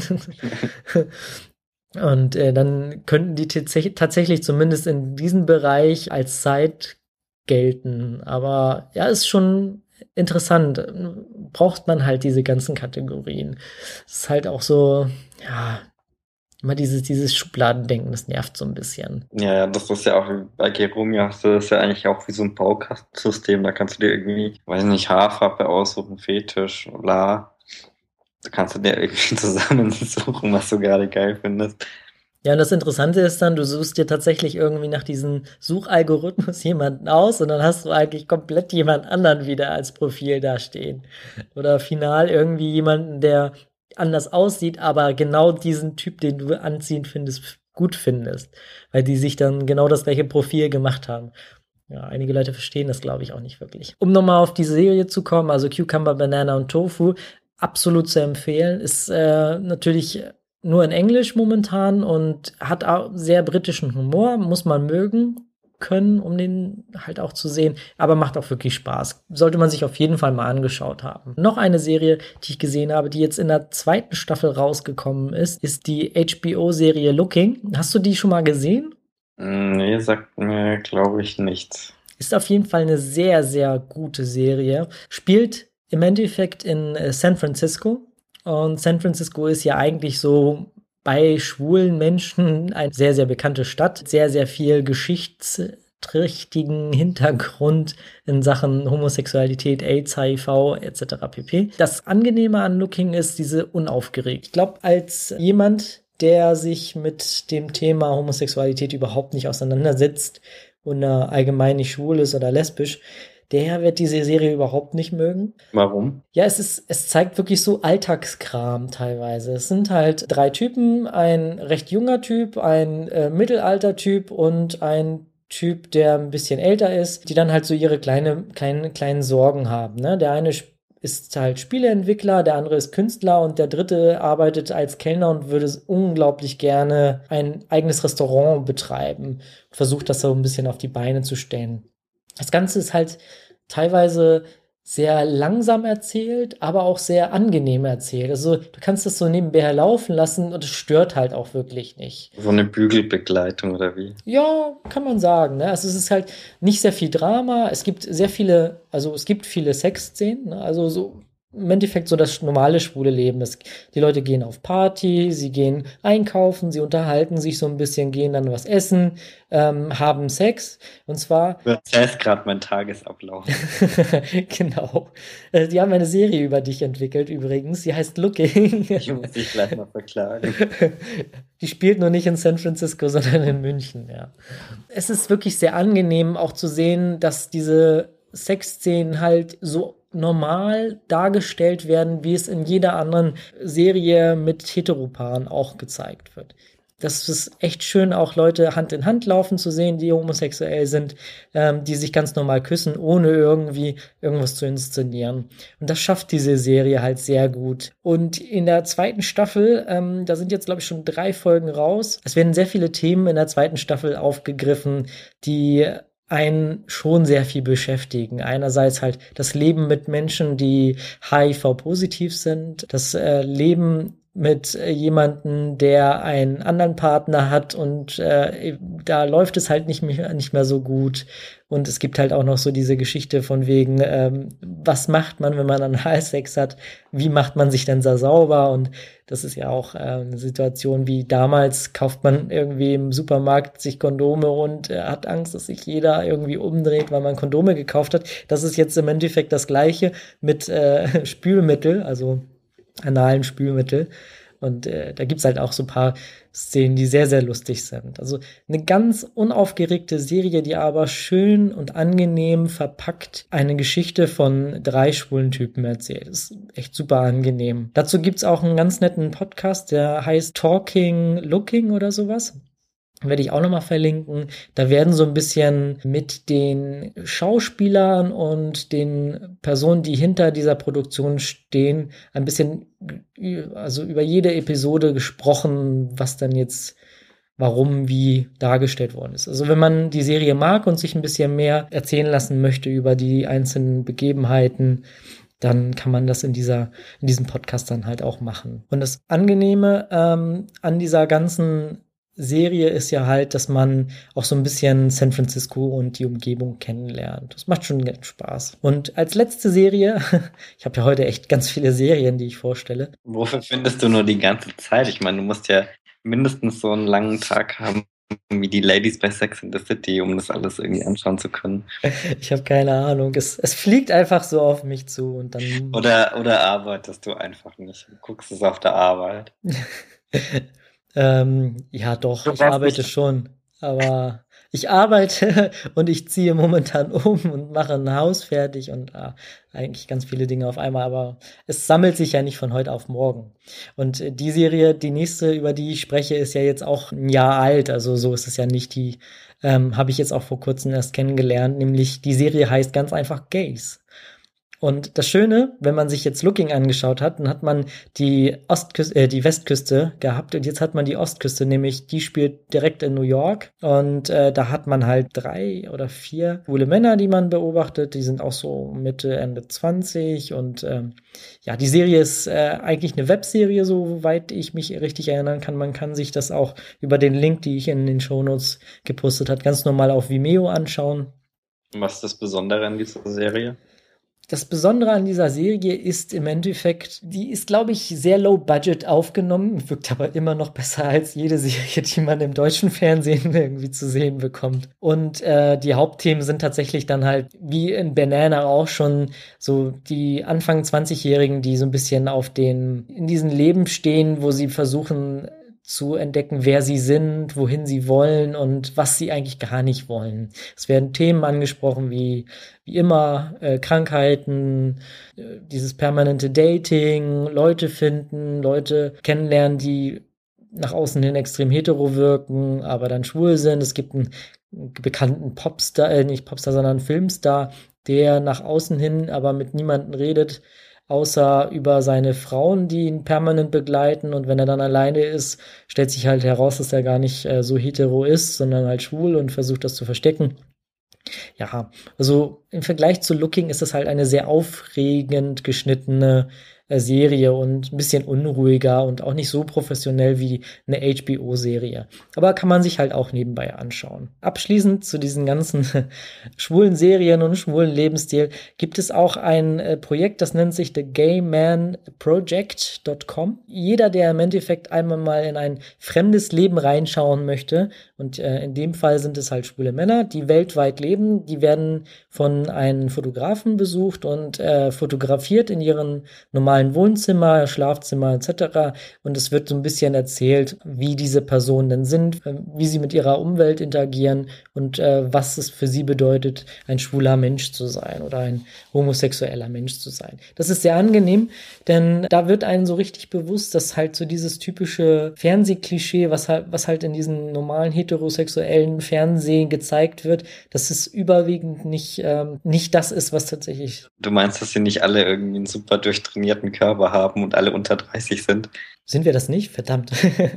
Und dann könnten die tatsächlich zumindest in diesem Bereich als Zeit gelten. Aber ja, ist schon interessant. Braucht man halt diese ganzen Kategorien. Es ist halt auch so, ja, immer dieses Schubladendenken, das nervt so ein bisschen. Ja, ja, das ist ja auch wie bei Geromeo, hast du das ja eigentlich auch wie so ein Baukastensystem. Da kannst du dir irgendwie, weiß nicht, Haarfarbe aussuchen, Fetisch, bla. Da kannst du dir irgendwie zusammensuchen, was du gerade geil findest. Ja, und das Interessante ist dann, du suchst dir tatsächlich irgendwie nach diesem Suchalgorithmus jemanden aus und dann hast du eigentlich komplett jemand anderen wieder als Profil dastehen. Oder final irgendwie jemanden, der anders aussieht, aber genau diesen Typ, den du anziehend findest, gut findest. Weil die sich dann genau das gleiche Profil gemacht haben. Ja, einige Leute verstehen das, glaube ich, auch nicht wirklich. Um nochmal auf die Serie zu kommen, also Cucumber, Banana und Tofu, absolut zu empfehlen. Ist natürlich nur in Englisch momentan und hat auch sehr britischen Humor, muss man mögen können, um den halt auch zu sehen, aber macht auch wirklich Spaß. Sollte man sich auf jeden Fall mal angeschaut haben. Noch eine Serie, die ich gesehen habe, die jetzt in der zweiten Staffel rausgekommen ist die HBO-Serie Looking. Hast du die schon mal gesehen? Nee, sagt mir, glaube ich, nichts. Ist auf jeden Fall eine sehr, sehr gute Serie. Spielt im Endeffekt in San Francisco. Und San Francisco ist ja eigentlich so bei schwulen Menschen eine sehr, sehr bekannte Stadt. Sehr, sehr viel geschichtsträchtigen Hintergrund in Sachen Homosexualität, AIDS, HIV etc. pp. Das Angenehme an Looking ist diese Unaufgeregt. Ich glaube, als jemand, der sich mit dem Thema Homosexualität überhaupt nicht auseinandersetzt und allgemein nicht schwul ist oder lesbisch, der wird diese Serie überhaupt nicht mögen. Warum? Ja, es zeigt wirklich so Alltagskram teilweise. Es sind halt drei Typen, ein recht junger Typ, ein Mittelalter-Typ und ein Typ, der ein bisschen älter ist, die dann halt so ihre kleinen Sorgen haben. Ne? Der eine ist halt Spieleentwickler, der andere ist Künstler und der dritte arbeitet als Kellner und würde unglaublich gerne ein eigenes Restaurant betreiben. Versucht das so ein bisschen auf die Beine zu stellen. Das Ganze ist halt teilweise sehr langsam erzählt, aber auch sehr angenehm erzählt. Also du kannst das so nebenbei laufen lassen und es stört halt auch wirklich nicht. So eine Bügelbegleitung oder wie? Ja, kann man sagen. Ne? Also es ist halt nicht sehr viel Drama. Es gibt viele Sexszenen. Ne? Also so im Endeffekt so das normale schwule Leben. Die Leute gehen auf Party, sie gehen einkaufen, sie unterhalten sich so ein bisschen, gehen dann was essen, haben Sex. Und zwar Du erzählst gerade meinen Tagesablauf. genau. Die haben eine Serie über dich entwickelt übrigens. Die heißt Looking. Ich muss dich gleich mal verklagen. Die spielt nur nicht in San Francisco, sondern in München, ja. Es ist wirklich sehr angenehm auch zu sehen, dass diese Sexszenen halt so normal dargestellt werden, wie es in jeder anderen Serie mit Heteropaaren auch gezeigt wird. Das ist echt schön, auch Leute Hand in Hand laufen zu sehen, die homosexuell sind, die sich ganz normal küssen, ohne irgendwie irgendwas zu inszenieren. Und das schafft diese Serie halt sehr gut. Und in der zweiten Staffel, da sind jetzt, glaube ich, schon 3 Folgen raus. Es werden sehr viele Themen in der zweiten Staffel aufgegriffen, die einen schon sehr viel beschäftigen. Einerseits halt das Leben mit Menschen, die HIV-positiv sind, das Leben mit jemanden, der einen anderen Partner hat und da läuft es halt nicht mehr so gut. Und es gibt halt auch noch so diese Geschichte von wegen, was macht man, wenn man Analsex hat? Wie macht man sich denn da sauber? Und das ist ja auch eine Situation wie damals, kauft man irgendwie im Supermarkt sich Kondome und hat Angst, dass sich jeder irgendwie umdreht, weil man Kondome gekauft hat. Das ist jetzt im Endeffekt das Gleiche mit Spülmittel, also analen Spülmittel. Und da gibt's halt auch so ein paar Szenen, die sehr, sehr lustig sind. Also eine ganz unaufgeregte Serie, die aber schön und angenehm verpackt eine Geschichte von 3 schwulen Typen erzählt. Das ist echt super angenehm. Dazu gibt's auch einen ganz netten Podcast, der heißt Talking Looking oder sowas. Werde ich auch nochmal verlinken. Da werden so ein bisschen mit den Schauspielern und den Personen, die hinter dieser Produktion stehen, ein bisschen, also über jede Episode gesprochen, was dann jetzt, warum, wie dargestellt worden ist. Also wenn man die Serie mag und sich ein bisschen mehr erzählen lassen möchte über die einzelnen Begebenheiten, dann kann man das in diesem Podcast dann halt auch machen. Und das Angenehme an dieser ganzen Serie ist ja halt, dass man auch so ein bisschen San Francisco und die Umgebung kennenlernt. Das macht schon ganz Spaß. Und als letzte Serie, ich habe ja heute echt ganz viele Serien, die ich vorstelle. Wofür findest du nur die ganze Zeit? Ich meine, du musst ja mindestens so einen langen Tag haben wie die Ladies bei Sex and the City, um das alles irgendwie anschauen zu können. Ich habe keine Ahnung. Es fliegt einfach so auf mich zu und dann. Oder arbeitest du einfach nicht? Du guckst es auf der Arbeit. Ja, doch, ich arbeite schon. Aber ich arbeite und ich ziehe momentan um und mache ein Haus fertig und eigentlich ganz viele Dinge auf einmal. Aber es sammelt sich ja nicht von heute auf morgen. Und die Serie, die nächste, über die ich spreche, ist ja jetzt auch ein Jahr alt. Also so ist es ja nicht. Die habe ich jetzt auch vor kurzem erst kennengelernt. Nämlich die Serie heißt ganz einfach Gays. Und das Schöne, wenn man sich jetzt Looking angeschaut hat, dann hat man die die Westküste gehabt und jetzt hat man die Ostküste, nämlich die spielt direkt in New York und da hat man halt 3 oder 4 schwule Männer, die man beobachtet, die sind auch so Mitte, Ende 20 und ja, die Serie ist eigentlich eine Webserie, soweit ich mich richtig erinnern kann. Man kann sich das auch über den Link, die ich in den Shownotes gepostet habe, ganz normal auf Vimeo anschauen. Was ist das Besondere an dieser Serie? Das Besondere an dieser Serie ist im Endeffekt, die ist, glaube ich, sehr low budget aufgenommen, wirkt aber immer noch besser als jede Serie, die man im deutschen Fernsehen irgendwie zu sehen bekommt. Und die Hauptthemen sind tatsächlich dann halt, wie in Banana auch schon, so die Anfang 20-Jährigen, die so ein bisschen in diesem Leben stehen, wo sie versuchen zu entdecken, wer sie sind, wohin sie wollen und was sie eigentlich gar nicht wollen. Es werden Themen angesprochen wie immer Krankheiten, dieses permanente Dating, Leute finden, Leute kennenlernen, die nach außen hin extrem hetero wirken, aber dann schwul sind. Es gibt einen bekannten Popstar, nicht Popstar, sondern Filmstar, der nach außen hin aber mit niemandem redet, außer über seine Frauen, die ihn permanent begleiten. Und wenn er dann alleine ist, stellt sich halt heraus, dass er gar nicht so hetero ist, sondern halt schwul und versucht das zu verstecken. Ja, also im Vergleich zu Looking ist das halt eine sehr aufregend geschnittene Serie und ein bisschen unruhiger und auch nicht so professionell wie eine HBO-Serie. Aber kann man sich halt auch nebenbei anschauen. Abschließend zu diesen ganzen schwulen Serien und schwulen Lebensstil gibt es auch ein Projekt, das nennt sich The Gay Man Project.com. Jeder, der im Endeffekt einmal mal in ein fremdes Leben reinschauen möchte, und in dem Fall sind es halt schwule Männer, die weltweit leben, die werden von einem Fotografen besucht und fotografiert in ihren normalen normalen Wohnzimmer, Schlafzimmer etc. Und es wird so ein bisschen erzählt, wie diese Personen denn sind, wie sie mit ihrer Umwelt interagieren und was es für sie bedeutet, ein schwuler Mensch zu sein oder ein homosexueller Mensch zu sein. Das ist sehr angenehm, denn da wird einem so richtig bewusst, dass halt so dieses typische Fernsehklischee, was halt in diesen normalen heterosexuellen Fernsehen gezeigt wird, dass es überwiegend nicht das ist, was tatsächlich. Du meinst, dass sie nicht alle irgendwie einen super durchtrainierten Körper haben und alle unter 30 sind? Sind wir das nicht? Verdammt.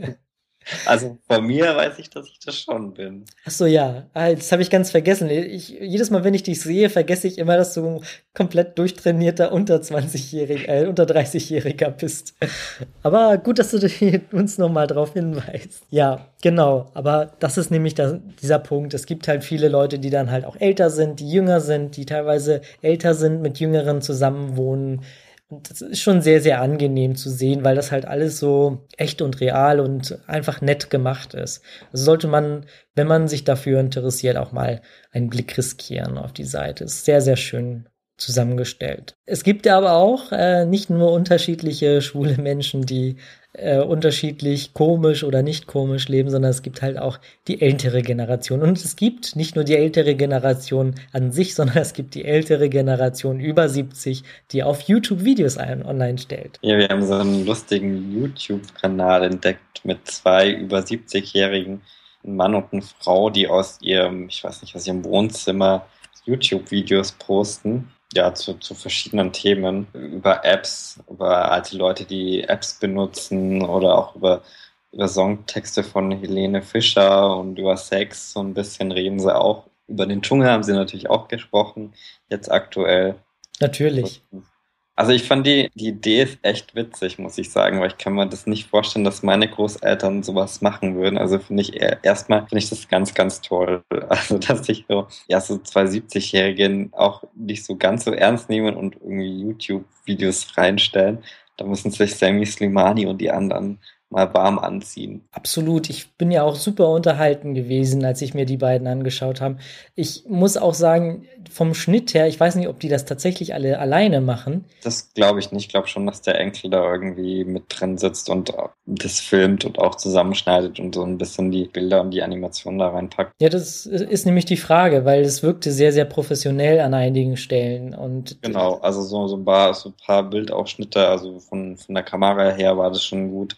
Also von mir weiß ich, dass ich das schon bin. Ach so, ja. Das habe ich ganz vergessen. Jedes Mal, wenn ich dich sehe, vergesse ich immer, dass du ein komplett durchtrainierter unter 20-Jähriger, unter 30-Jähriger bist. Aber gut, dass du uns nochmal drauf hinweist. Ja, genau. Aber das ist nämlich dieser Punkt. Es gibt halt viele Leute, die dann halt auch älter sind, die jünger sind, die teilweise älter sind, mit Jüngeren zusammenwohnen. Und das ist schon sehr, sehr angenehm zu sehen, weil das halt alles so echt und real und einfach nett gemacht ist. Also sollte man, wenn man sich dafür interessiert, auch mal einen Blick riskieren auf die Seite. Ist sehr, sehr schön zusammengestellt. Es gibt aber auch nicht nur unterschiedliche schwule Menschen, die unterschiedlich komisch oder nicht komisch leben, sondern es gibt halt auch die ältere Generation. Und es gibt nicht nur die ältere Generation an sich, sondern es gibt die ältere Generation über 70, die auf YouTube Videos online stellt. Ja, wir haben so einen lustigen YouTube-Kanal entdeckt mit 2 über 70-jährigen, ein Mann und eine Frau, die aus ihrem Wohnzimmer YouTube-Videos posten. Ja, zu verschiedenen Themen, über Apps, über alte Leute, die Apps benutzen oder auch über Songtexte von Helene Fischer und über Sex. So ein bisschen reden sie auch. Über den Dschungel haben sie natürlich auch gesprochen, jetzt aktuell. Natürlich. Also ich fand die Idee ist echt witzig, muss ich sagen, weil ich kann mir das nicht vorstellen, dass meine Großeltern sowas machen würden. Also finde ich das ganz, ganz toll. Also dass sich so 2 70-Jährigen auch nicht so ganz so ernst nehmen und irgendwie YouTube-Videos reinstellen. Da müssen sich Sammy Slimani und die anderen mal warm anziehen. Absolut. Ich bin ja auch super unterhalten gewesen, als ich mir die beiden angeschaut habe. Ich muss auch sagen, vom Schnitt her, ich weiß nicht, ob die das tatsächlich alle alleine machen. Das glaube ich nicht. Ich glaube schon, dass der Enkel da irgendwie mit drin sitzt und das filmt und auch zusammenschneidet und so ein bisschen die Bilder und die Animationen da reinpackt. Ja, das ist nämlich die Frage, weil es wirkte sehr, sehr professionell an einigen Stellen. Und genau, also so ein paar Bildausschnitte, also von der Kamera her war das schon gut.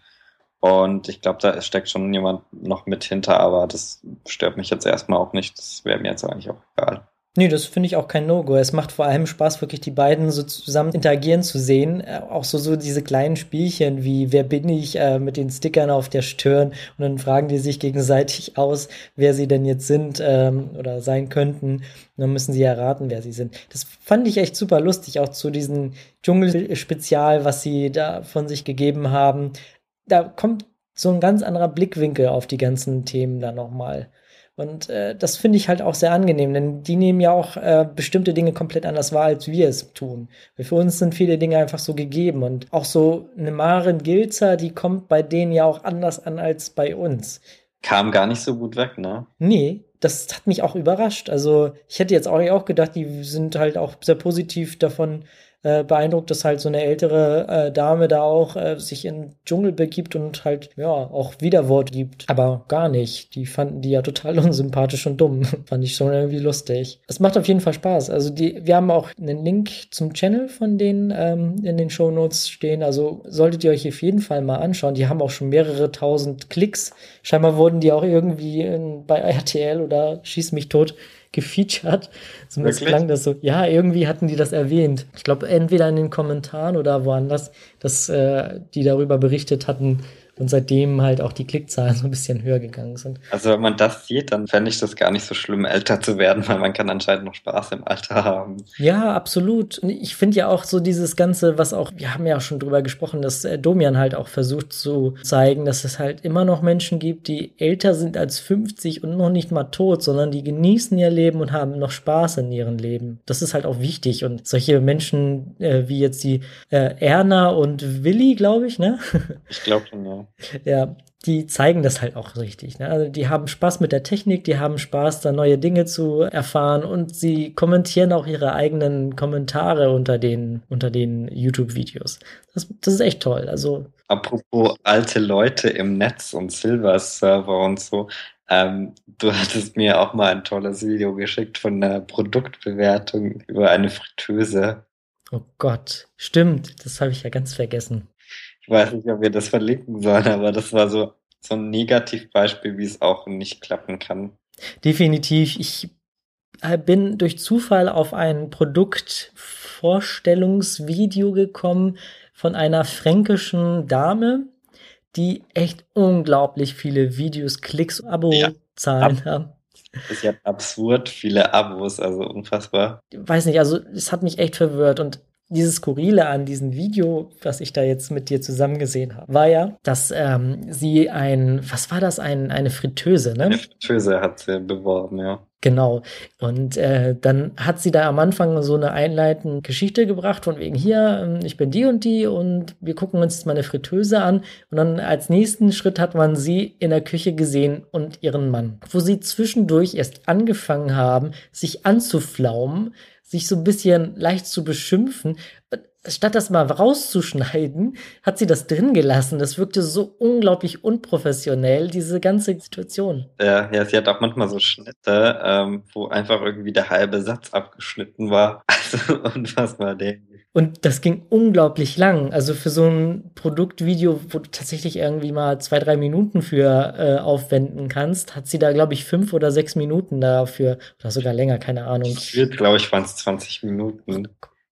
Und ich glaube, da steckt schon jemand noch mit hinter, aber das stört mich jetzt erstmal auch nicht. Das wäre mir jetzt eigentlich auch egal. Nee, das finde ich auch kein No-Go. Es macht vor allem Spaß, wirklich die beiden so zusammen interagieren zu sehen. Auch so diese kleinen Spielchen wie wer bin ich mit den Stickern auf der Stirn und dann fragen die sich gegenseitig aus, wer sie denn jetzt sind oder sein könnten. Und dann müssen sie erraten, wer sie sind. Das fand ich echt super lustig, auch zu diesem Dschungelspezial, was sie da von sich gegeben haben. Da kommt so ein ganz anderer Blickwinkel auf die ganzen Themen dann nochmal. Und das finde ich halt auch sehr angenehm, denn die nehmen ja auch bestimmte Dinge komplett anders wahr, als wir es tun. Weil für uns sind viele Dinge einfach so gegeben. Und auch so eine Maren Gilzer, die kommt bei denen ja auch anders an als bei uns. Kam gar nicht so gut weg, ne? Nee, das hat mich auch überrascht. Also ich hätte jetzt auch gedacht, die sind halt auch sehr positiv davon beeindruckt, dass halt so eine ältere Dame da auch sich in den Dschungel begibt und halt, ja, auch Widerwort gibt. Aber gar nicht. Die fanden die ja total unsympathisch und dumm. Fand ich schon irgendwie lustig. Es macht auf jeden Fall Spaß. Also wir haben auch einen Link zum Channel von denen in den Shownotes stehen. Also solltet ihr euch auf jeden Fall mal anschauen. Die haben auch schon mehrere tausend Klicks. Scheinbar wurden die auch irgendwie bei RTL oder Schieß mich tot gefeatured. Zumindest klang das so. Ja, irgendwie hatten die das erwähnt. Ich glaube, entweder in den Kommentaren oder woanders, dass die darüber berichtet hatten und seitdem halt auch die Klickzahlen so ein bisschen höher gegangen sind. Also wenn man das sieht, dann fände ich das gar nicht so schlimm, älter zu werden, weil man kann anscheinend noch Spaß im Alter haben. Ja, absolut. Und ich finde ja auch so dieses Ganze, was auch, wir haben ja auch schon drüber gesprochen, dass Domian halt auch versucht zu zeigen, dass es halt immer noch Menschen gibt, die älter sind als 50 und noch nicht mal tot, sondern die genießen ihr Leben und haben noch Spaß in ihrem Leben. Das ist halt auch wichtig. Und solche Menschen wie jetzt die Erna und Willi, glaube ich, ne? Ich glaube schon, ja. Ja, die zeigen das halt auch richtig. Ne? Also die haben Spaß mit der Technik, die haben Spaß, da neue Dinge zu erfahren und sie kommentieren auch ihre eigenen Kommentare unter den YouTube-Videos. Das ist echt toll. Also Apropos alte Leute im Netz und Silver-Server und so, du hattest mir auch mal ein tolles Video geschickt von einer Produktbewertung über eine Fritteuse. oh Gott, stimmt, das habe ich ja ganz vergessen. Ich weiß nicht, ob wir das verlinken sollen, aber das war so ein Negativbeispiel, wie es auch nicht klappen kann. Definitiv, ich bin durch Zufall auf ein Produktvorstellungsvideo gekommen von einer fränkischen Dame, die echt unglaublich viele Videos, Klicks, Ja, Abozahlen haben. ist ja absurd, viele Abos, also unfassbar. Weiß nicht, also es hat mich echt verwirrt und dieses Skurrile an diesem Video, was ich da jetzt mit dir zusammen gesehen habe, war ja, dass sie was war das, eine Fritteuse, ne? Eine Fritteuse hat sie beworben, ja. Genau. Und dann hat sie da am Anfang so eine einleitende Geschichte gebracht, von wegen hier, ich bin die und wir gucken uns jetzt mal eine Fritteuse an. Und dann als nächsten Schritt hat man sie in der Küche gesehen und ihren Mann, wo sie zwischendurch erst angefangen haben, sich anzuflaumen, sich so ein bisschen leicht zu beschimpfen. Statt das mal rauszuschneiden, hat sie das drin gelassen. Das wirkte so unglaublich unprofessionell, diese ganze Situation. Ja, sie hat auch manchmal so Schnitte, wo einfach irgendwie der halbe Satz abgeschnitten war. Also unfassbar dämlich. Und das ging unglaublich lang. Also für so ein Produktvideo, wo du tatsächlich irgendwie mal 2, 3 Minuten für aufwenden kannst, hat sie da, glaube ich, 5 oder 6 Minuten dafür, oder sogar länger, keine Ahnung. Gefühlt, glaube ich, waren es 20 Minuten.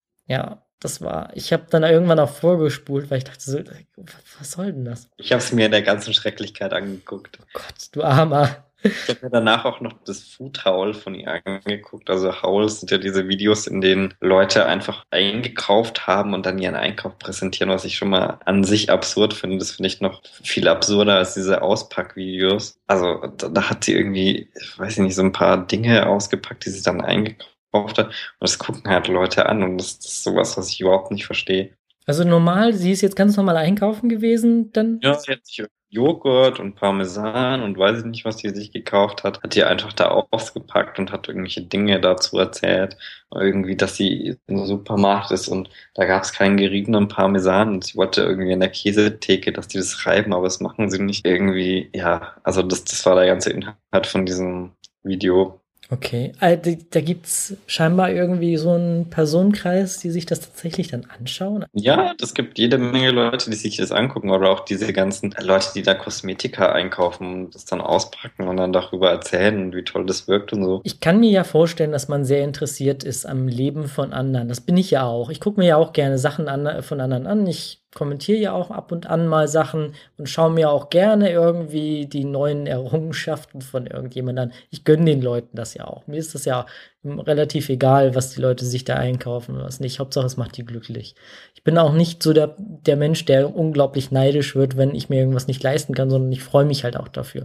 Ja, ich habe dann irgendwann auch vorgespult, weil ich dachte so, was soll denn das? Ich habe es mir in der ganzen Schrecklichkeit angeguckt. Oh Gott, du Armer. Ich habe mir danach auch noch das Food Haul von ihr angeguckt. Also Hauls sind ja diese Videos, in denen Leute einfach eingekauft haben und dann ihren Einkauf präsentieren, was ich schon mal an sich absurd finde. Das finde ich noch viel absurder als diese Auspackvideos. Also da hat sie irgendwie, ich weiß nicht, so ein paar Dinge ausgepackt, die sie dann eingekauft hat. Und das gucken halt Leute an und das ist sowas, was ich überhaupt nicht verstehe. Also normal, sie ist jetzt ganz normal einkaufen gewesen, dann? Ja, sie hat sich Joghurt und Parmesan und weiß ich nicht, was die sich gekauft hat, hat die einfach da ausgepackt und hat irgendwelche Dinge dazu erzählt. Irgendwie, dass sie im Supermarkt ist und da gab es keinen geriebenen Parmesan und sie wollte irgendwie in der Käsetheke, dass die das reiben, aber das machen sie nicht. Irgendwie, ja, also das war der ganze Inhalt von diesem Video. Okay, da gibt's scheinbar irgendwie so einen Personenkreis, die sich das tatsächlich dann anschauen. Ja, das gibt jede Menge Leute, die sich das angucken oder auch diese ganzen Leute, die da Kosmetika einkaufen und das dann auspacken und dann darüber erzählen, wie toll das wirkt und so. Ich kann mir ja vorstellen, dass man sehr interessiert ist am Leben von anderen. Das bin ich ja auch. Ich gucke mir ja auch gerne Sachen von anderen an. Ich kommentiere ja auch ab und an mal Sachen und schaue mir auch gerne irgendwie die neuen Errungenschaften von irgendjemandem an. Ich gönne den Leuten das ja auch. Mir ist das ja relativ egal, was die Leute sich da einkaufen und was nicht. Hauptsache, es macht die glücklich. Ich bin auch nicht so der Mensch, der unglaublich neidisch wird, wenn ich mir irgendwas nicht leisten kann, sondern ich freue mich halt auch dafür,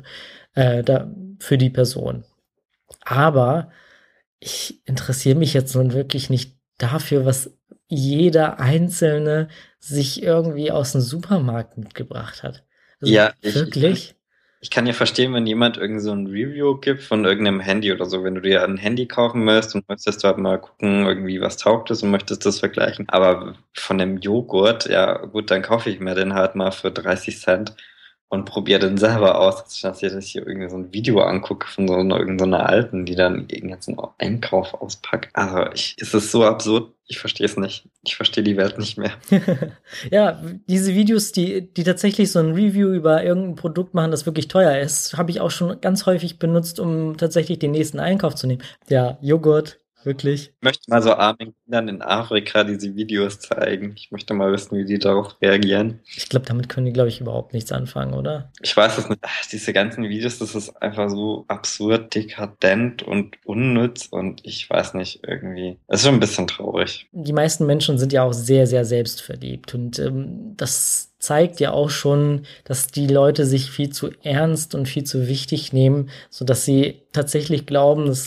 für die Person. Aber ich interessiere mich jetzt nun wirklich nicht dafür, was jeder Einzelne sich irgendwie aus dem Supermarkt mitgebracht hat. Also Ja, wirklich? ich kann ja verstehen, wenn jemand irgend so ein Review gibt von irgendeinem Handy oder so, wenn du dir ein Handy kaufen möchtest und möchtest du halt mal gucken, irgendwie was taugt es und möchtest das vergleichen. Aber von dem Joghurt, ja gut, dann kaufe ich mir den halt mal für 30 Cent und probiere den selber aus, dass ich hier irgendwie so ein Video angucke von irgendeiner Alten, die dann irgendeinen Einkauf auspackt. Also es ist so absurd, ich verstehe es nicht. Ich verstehe die Welt nicht mehr. Ja, diese Videos, die tatsächlich so ein Review über irgendein Produkt machen, das wirklich teuer ist, habe ich auch schon ganz häufig benutzt, um tatsächlich den nächsten Einkauf zu nehmen. Ja, Joghurt, wirklich. Ich möchte mal so armen Kindern in Afrika diese Videos zeigen. Ich möchte mal wissen, wie die darauf reagieren. Ich glaube, damit können die, glaube ich, überhaupt nichts anfangen, oder? Ich weiß es nicht. Diese ganzen Videos, das ist einfach so absurd, dekadent und unnütz und ich weiß nicht, irgendwie. Es ist schon ein bisschen traurig. Die meisten Menschen sind ja auch sehr, sehr selbstverliebt und das zeigt ja auch schon, dass die Leute sich viel zu ernst und viel zu wichtig nehmen, sodass sie tatsächlich glauben, dass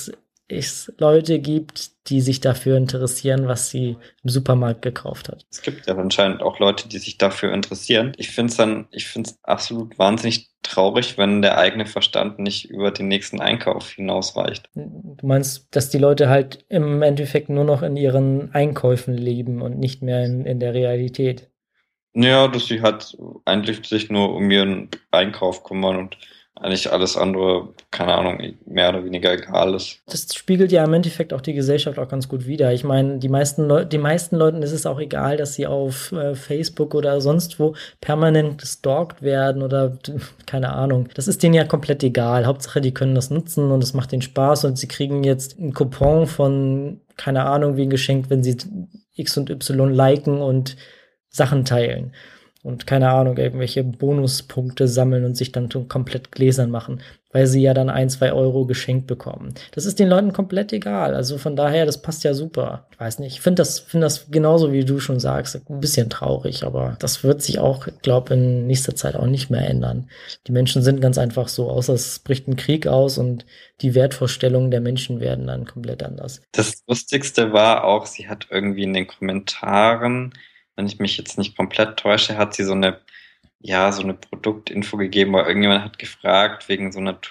es Leute gibt, die sich dafür interessieren, was sie im Supermarkt gekauft hat. Es gibt ja anscheinend auch Leute, die sich dafür interessieren. Ich finde es absolut wahnsinnig traurig, wenn der eigene Verstand nicht über den nächsten Einkauf hinausreicht. Du meinst, dass die Leute halt im Endeffekt nur noch in ihren Einkäufen leben und nicht mehr in der Realität? Ja, dass sie halt eigentlich sich nur um ihren Einkauf kümmern und eigentlich alles andere, keine Ahnung, mehr oder weniger egal ist. Das spiegelt ja im Endeffekt auch die Gesellschaft auch ganz gut wider. Ich meine, die meisten Leuten ist es auch egal, dass sie auf Facebook oder sonst wo permanent gestalkt werden oder keine Ahnung. Das ist denen ja komplett egal. Hauptsache, die können das nutzen und es macht denen Spaß und sie kriegen jetzt einen Coupon von, keine Ahnung, wie ein Geschenk, wenn sie X und Y liken und Sachen teilen. Und keine Ahnung, irgendwelche Bonuspunkte sammeln und sich dann komplett gläsern machen, weil sie ja dann 1, 2 Euro geschenkt bekommen. Das ist den Leuten komplett egal. Also von daher, das passt ja super. Ich weiß nicht, ich finde das genauso, wie du schon sagst, ein bisschen traurig, aber das wird sich auch, glaube in nächster Zeit auch nicht mehr ändern. Die Menschen sind ganz einfach so, außer es bricht ein Krieg aus und die Wertvorstellungen der Menschen werden dann komplett anders. Das Lustigste war auch, sie hat irgendwie in den Kommentaren, wenn ich mich jetzt nicht komplett täusche, hat sie so eine Produktinfo gegeben, weil irgendjemand hat gefragt wegen so einer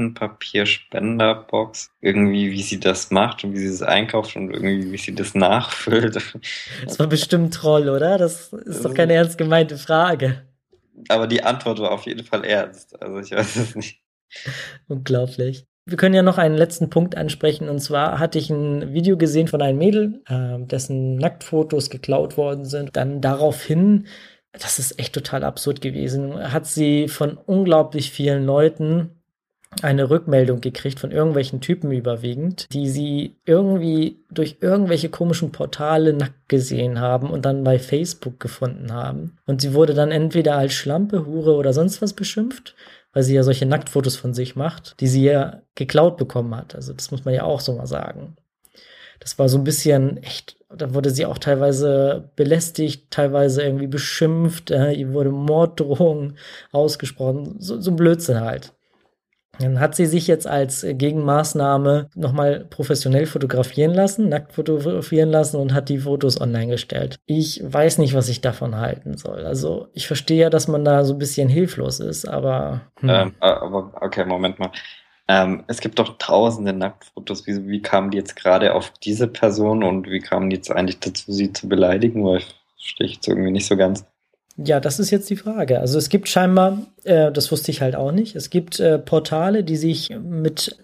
Toilettenpapierspenderbox, irgendwie wie sie das macht und wie sie es einkauft und irgendwie wie sie das nachfüllt. Das war bestimmt ein Troll, oder? Das ist doch keine ernst gemeinte Frage. Aber die Antwort war auf jeden Fall ernst, also ich weiß es nicht. Unglaublich. Wir können ja noch einen letzten Punkt ansprechen, und zwar hatte ich ein Video gesehen von einem Mädel, dessen Nacktfotos geklaut worden sind. Dann daraufhin, das ist echt total absurd gewesen, hat sie von unglaublich vielen Leuten eine Rückmeldung gekriegt, von irgendwelchen Typen überwiegend, die sie irgendwie durch irgendwelche komischen Portale nackt gesehen haben und dann bei Facebook gefunden haben. Und sie wurde dann entweder als Schlampe, Hure oder sonst was beschimpft, weil sie ja solche Nacktfotos von sich macht, die sie ja geklaut bekommen hat. Also das muss man ja auch so mal sagen. Das war so ein bisschen echt, da wurde sie auch teilweise belästigt, teilweise irgendwie beschimpft, ihr wurde Morddrohung ausgesprochen, so ein Blödsinn halt. Dann hat sie sich jetzt als Gegenmaßnahme nochmal professionell fotografieren lassen, nackt fotografieren lassen und hat die Fotos online gestellt. Ich weiß nicht, was ich davon halten soll. Also ich verstehe ja, dass man da so ein bisschen hilflos ist, aber... Aber okay, Moment mal. Es gibt doch tausende Nacktfotos. Wie kamen die jetzt gerade auf diese Person und wie kamen die jetzt eigentlich dazu, sie zu beleidigen? Weil ich verstehe jetzt irgendwie nicht so ganz. Ja, das ist jetzt die Frage. Also es gibt scheinbar, das wusste ich halt auch nicht, es gibt Portale, die sich mit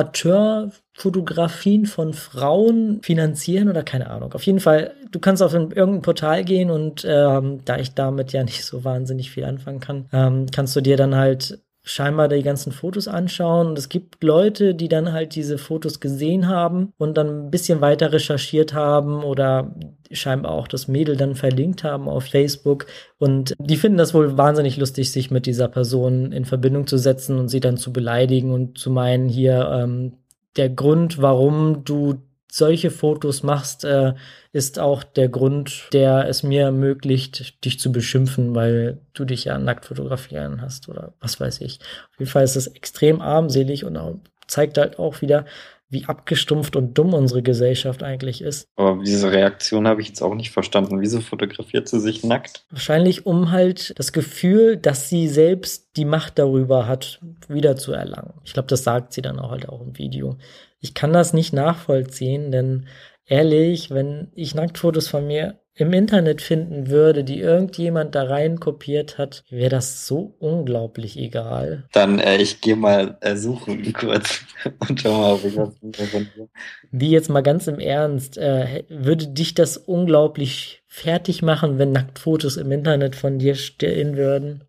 Amateurfotografien von Frauen finanzieren oder keine Ahnung. Auf jeden Fall, du kannst auf irgendein Portal gehen und da ich damit ja nicht so wahnsinnig viel anfangen kann, kannst du dir dann halt scheinbar die ganzen Fotos anschauen und es gibt Leute, die dann halt diese Fotos gesehen haben und dann ein bisschen weiter recherchiert haben oder scheinbar auch das Mädel dann verlinkt haben auf Facebook und die finden das wohl wahnsinnig lustig, sich mit dieser Person in Verbindung zu setzen und sie dann zu beleidigen und zu meinen, hier der Grund, warum du solche Fotos machst, ist auch der Grund, der es mir ermöglicht, dich zu beschimpfen, weil du dich ja nackt fotografieren hast oder was weiß ich. Auf jeden Fall ist es extrem armselig und zeigt halt auch wieder, wie abgestumpft und dumm unsere Gesellschaft eigentlich ist. Aber diese Reaktion habe ich jetzt auch nicht verstanden. Wieso fotografiert sie sich nackt? Wahrscheinlich, um halt das Gefühl, dass sie selbst die Macht darüber hat, wiederzuerlangen. Ich glaube, das sagt sie dann auch halt auch im Video. Ich kann das nicht nachvollziehen, denn ehrlich, wenn ich Nacktfotos von mir im Internet finden würde, die irgendjemand da rein kopiert hat, wäre das so unglaublich egal. Dann, ich gehe mal suchen kurz und schau mal, ob ich was finde. Wie jetzt mal ganz im Ernst, würde dich das unglaublich fertig machen, wenn Nacktfotos im Internet von dir stehen würden?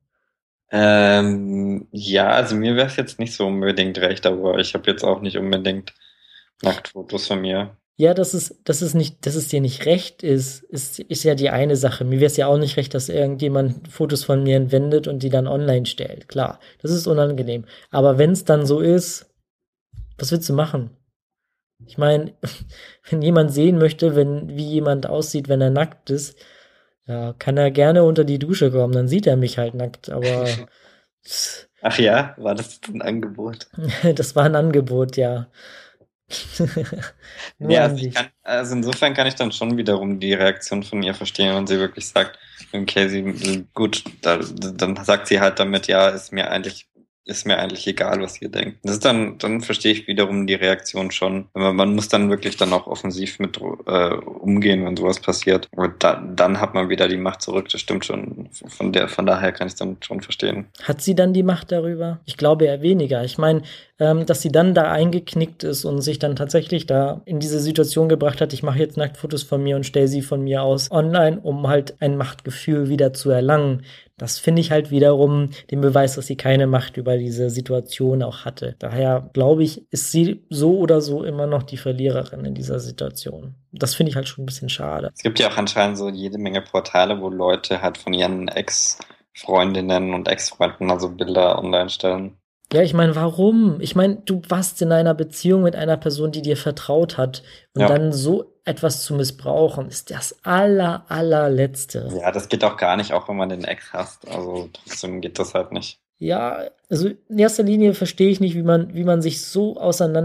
Ja, also mir wäre es jetzt nicht so unbedingt recht, aber ich habe jetzt auch nicht unbedingt Nacktfotos von mir. Ja, dass es dir nicht recht ist ja die eine Sache. Mir wäre es ja auch nicht recht, dass irgendjemand Fotos von mir entwendet und die dann online stellt. Klar, das ist unangenehm. Aber wenn es dann so ist, was willst du machen? Ich meine, wenn jemand sehen möchte, wie jemand aussieht, wenn er nackt ist, ja, kann er gerne unter die Dusche kommen, dann sieht er mich halt nackt, aber Ach ja, war das ein Angebot? das war ein Angebot, ja. Nur Ja, an dich. also insofern kann ich dann schon wiederum die Reaktion von ihr verstehen, wenn sie wirklich sagt, okay, gut, dann sagt sie halt damit, ja, ist mir eigentlich egal, was ihr denkt. Dann verstehe ich wiederum die Reaktion schon. Aber man muss dann wirklich dann auch offensiv mit umgehen, wenn sowas passiert. Und dann hat man wieder die Macht zurück, das stimmt schon. Von daher kann ich es dann schon verstehen. Hat sie dann die Macht darüber? Ich glaube eher weniger. Ich meine, dass sie dann da eingeknickt ist und sich dann tatsächlich da in diese Situation gebracht hat, ich mache jetzt Nacktfotos von mir und stelle sie von mir aus online, um halt ein Machtgefühl wieder zu erlangen. Das finde ich halt wiederum den Beweis, dass sie keine Macht über diese Situation auch hatte. Daher glaube ich, ist sie so oder so immer noch die Verliererin in dieser Situation. Das finde ich halt schon ein bisschen schade. Es gibt ja auch anscheinend so jede Menge Portale, wo Leute halt von ihren Ex-Freundinnen und Ex-Freunden also Bilder online stellen. Ja, ich meine, warum? Ich meine, du warst in einer Beziehung mit einer Person, die dir vertraut hat. Und Ja. dann so etwas zu missbrauchen, ist das allerletzte. Ja, das geht auch gar nicht, auch wenn man den Ex hasst. Also trotzdem geht das halt nicht. Ja, also in erster Linie verstehe ich nicht, wie man sich so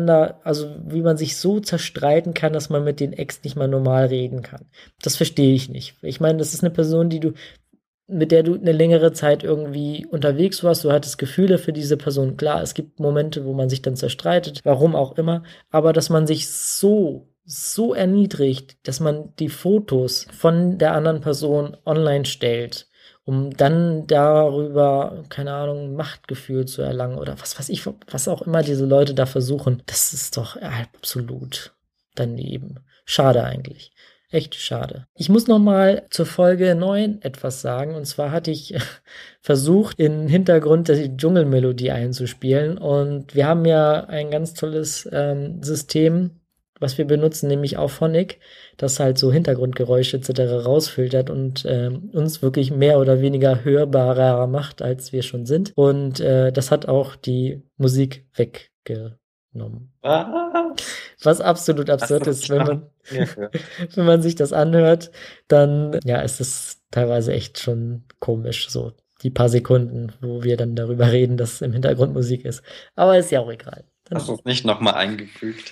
wie man sich so zerstreiten kann, dass man mit den Ex nicht mal normal reden kann. Das verstehe ich nicht. Ich meine, das ist eine Person, mit der du eine längere Zeit irgendwie unterwegs warst, du hattest Gefühle für diese Person. Klar, es gibt Momente, wo man sich dann zerstreitet, warum auch immer, aber dass man sich so erniedrigt, dass man die Fotos von der anderen Person online stellt, um dann darüber, keine Ahnung, Machtgefühl zu erlangen oder was weiß ich, was auch immer diese Leute da versuchen, das ist doch absolut daneben. Schade eigentlich. Echt schade. Ich muss noch mal zur Folge 9 etwas sagen. Und zwar hatte ich versucht, im Hintergrund die Dschungelmelodie einzuspielen. Und wir haben ja ein ganz tolles System, was wir benutzen, nämlich Auphonic, das halt so Hintergrundgeräusche etc. rausfiltert und uns wirklich mehr oder weniger hörbarer macht, als wir schon sind. Und das hat auch die Musik weggenommen. Was absolut absurd ist, wenn man sich das anhört, dann ja, ist es teilweise echt schon komisch, so die paar Sekunden, wo wir dann darüber reden, dass im Hintergrund Musik ist. Aber ist ja auch egal. Hast du es nicht nochmal eingefügt?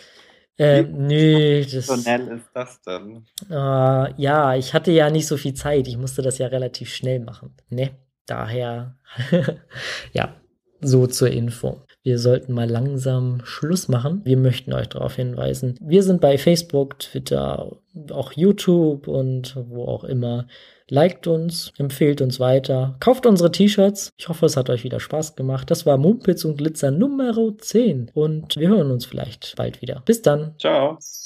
Nee, Wie professionell ist das denn? Ja, ich hatte ja nicht so viel Zeit. Ich musste das ja relativ schnell machen. Ne? Daher, ja, so zur Info. Wir sollten mal langsam Schluss machen. Wir möchten euch darauf hinweisen, wir sind bei Facebook, Twitter, auch YouTube und wo auch immer. Liked uns, empfehlt uns weiter, kauft unsere T-Shirts. Ich hoffe, es hat euch wieder Spaß gemacht. Das war Mumpitz und Glitzer Nummer 10 und wir hören uns vielleicht bald wieder. Bis dann. Ciao.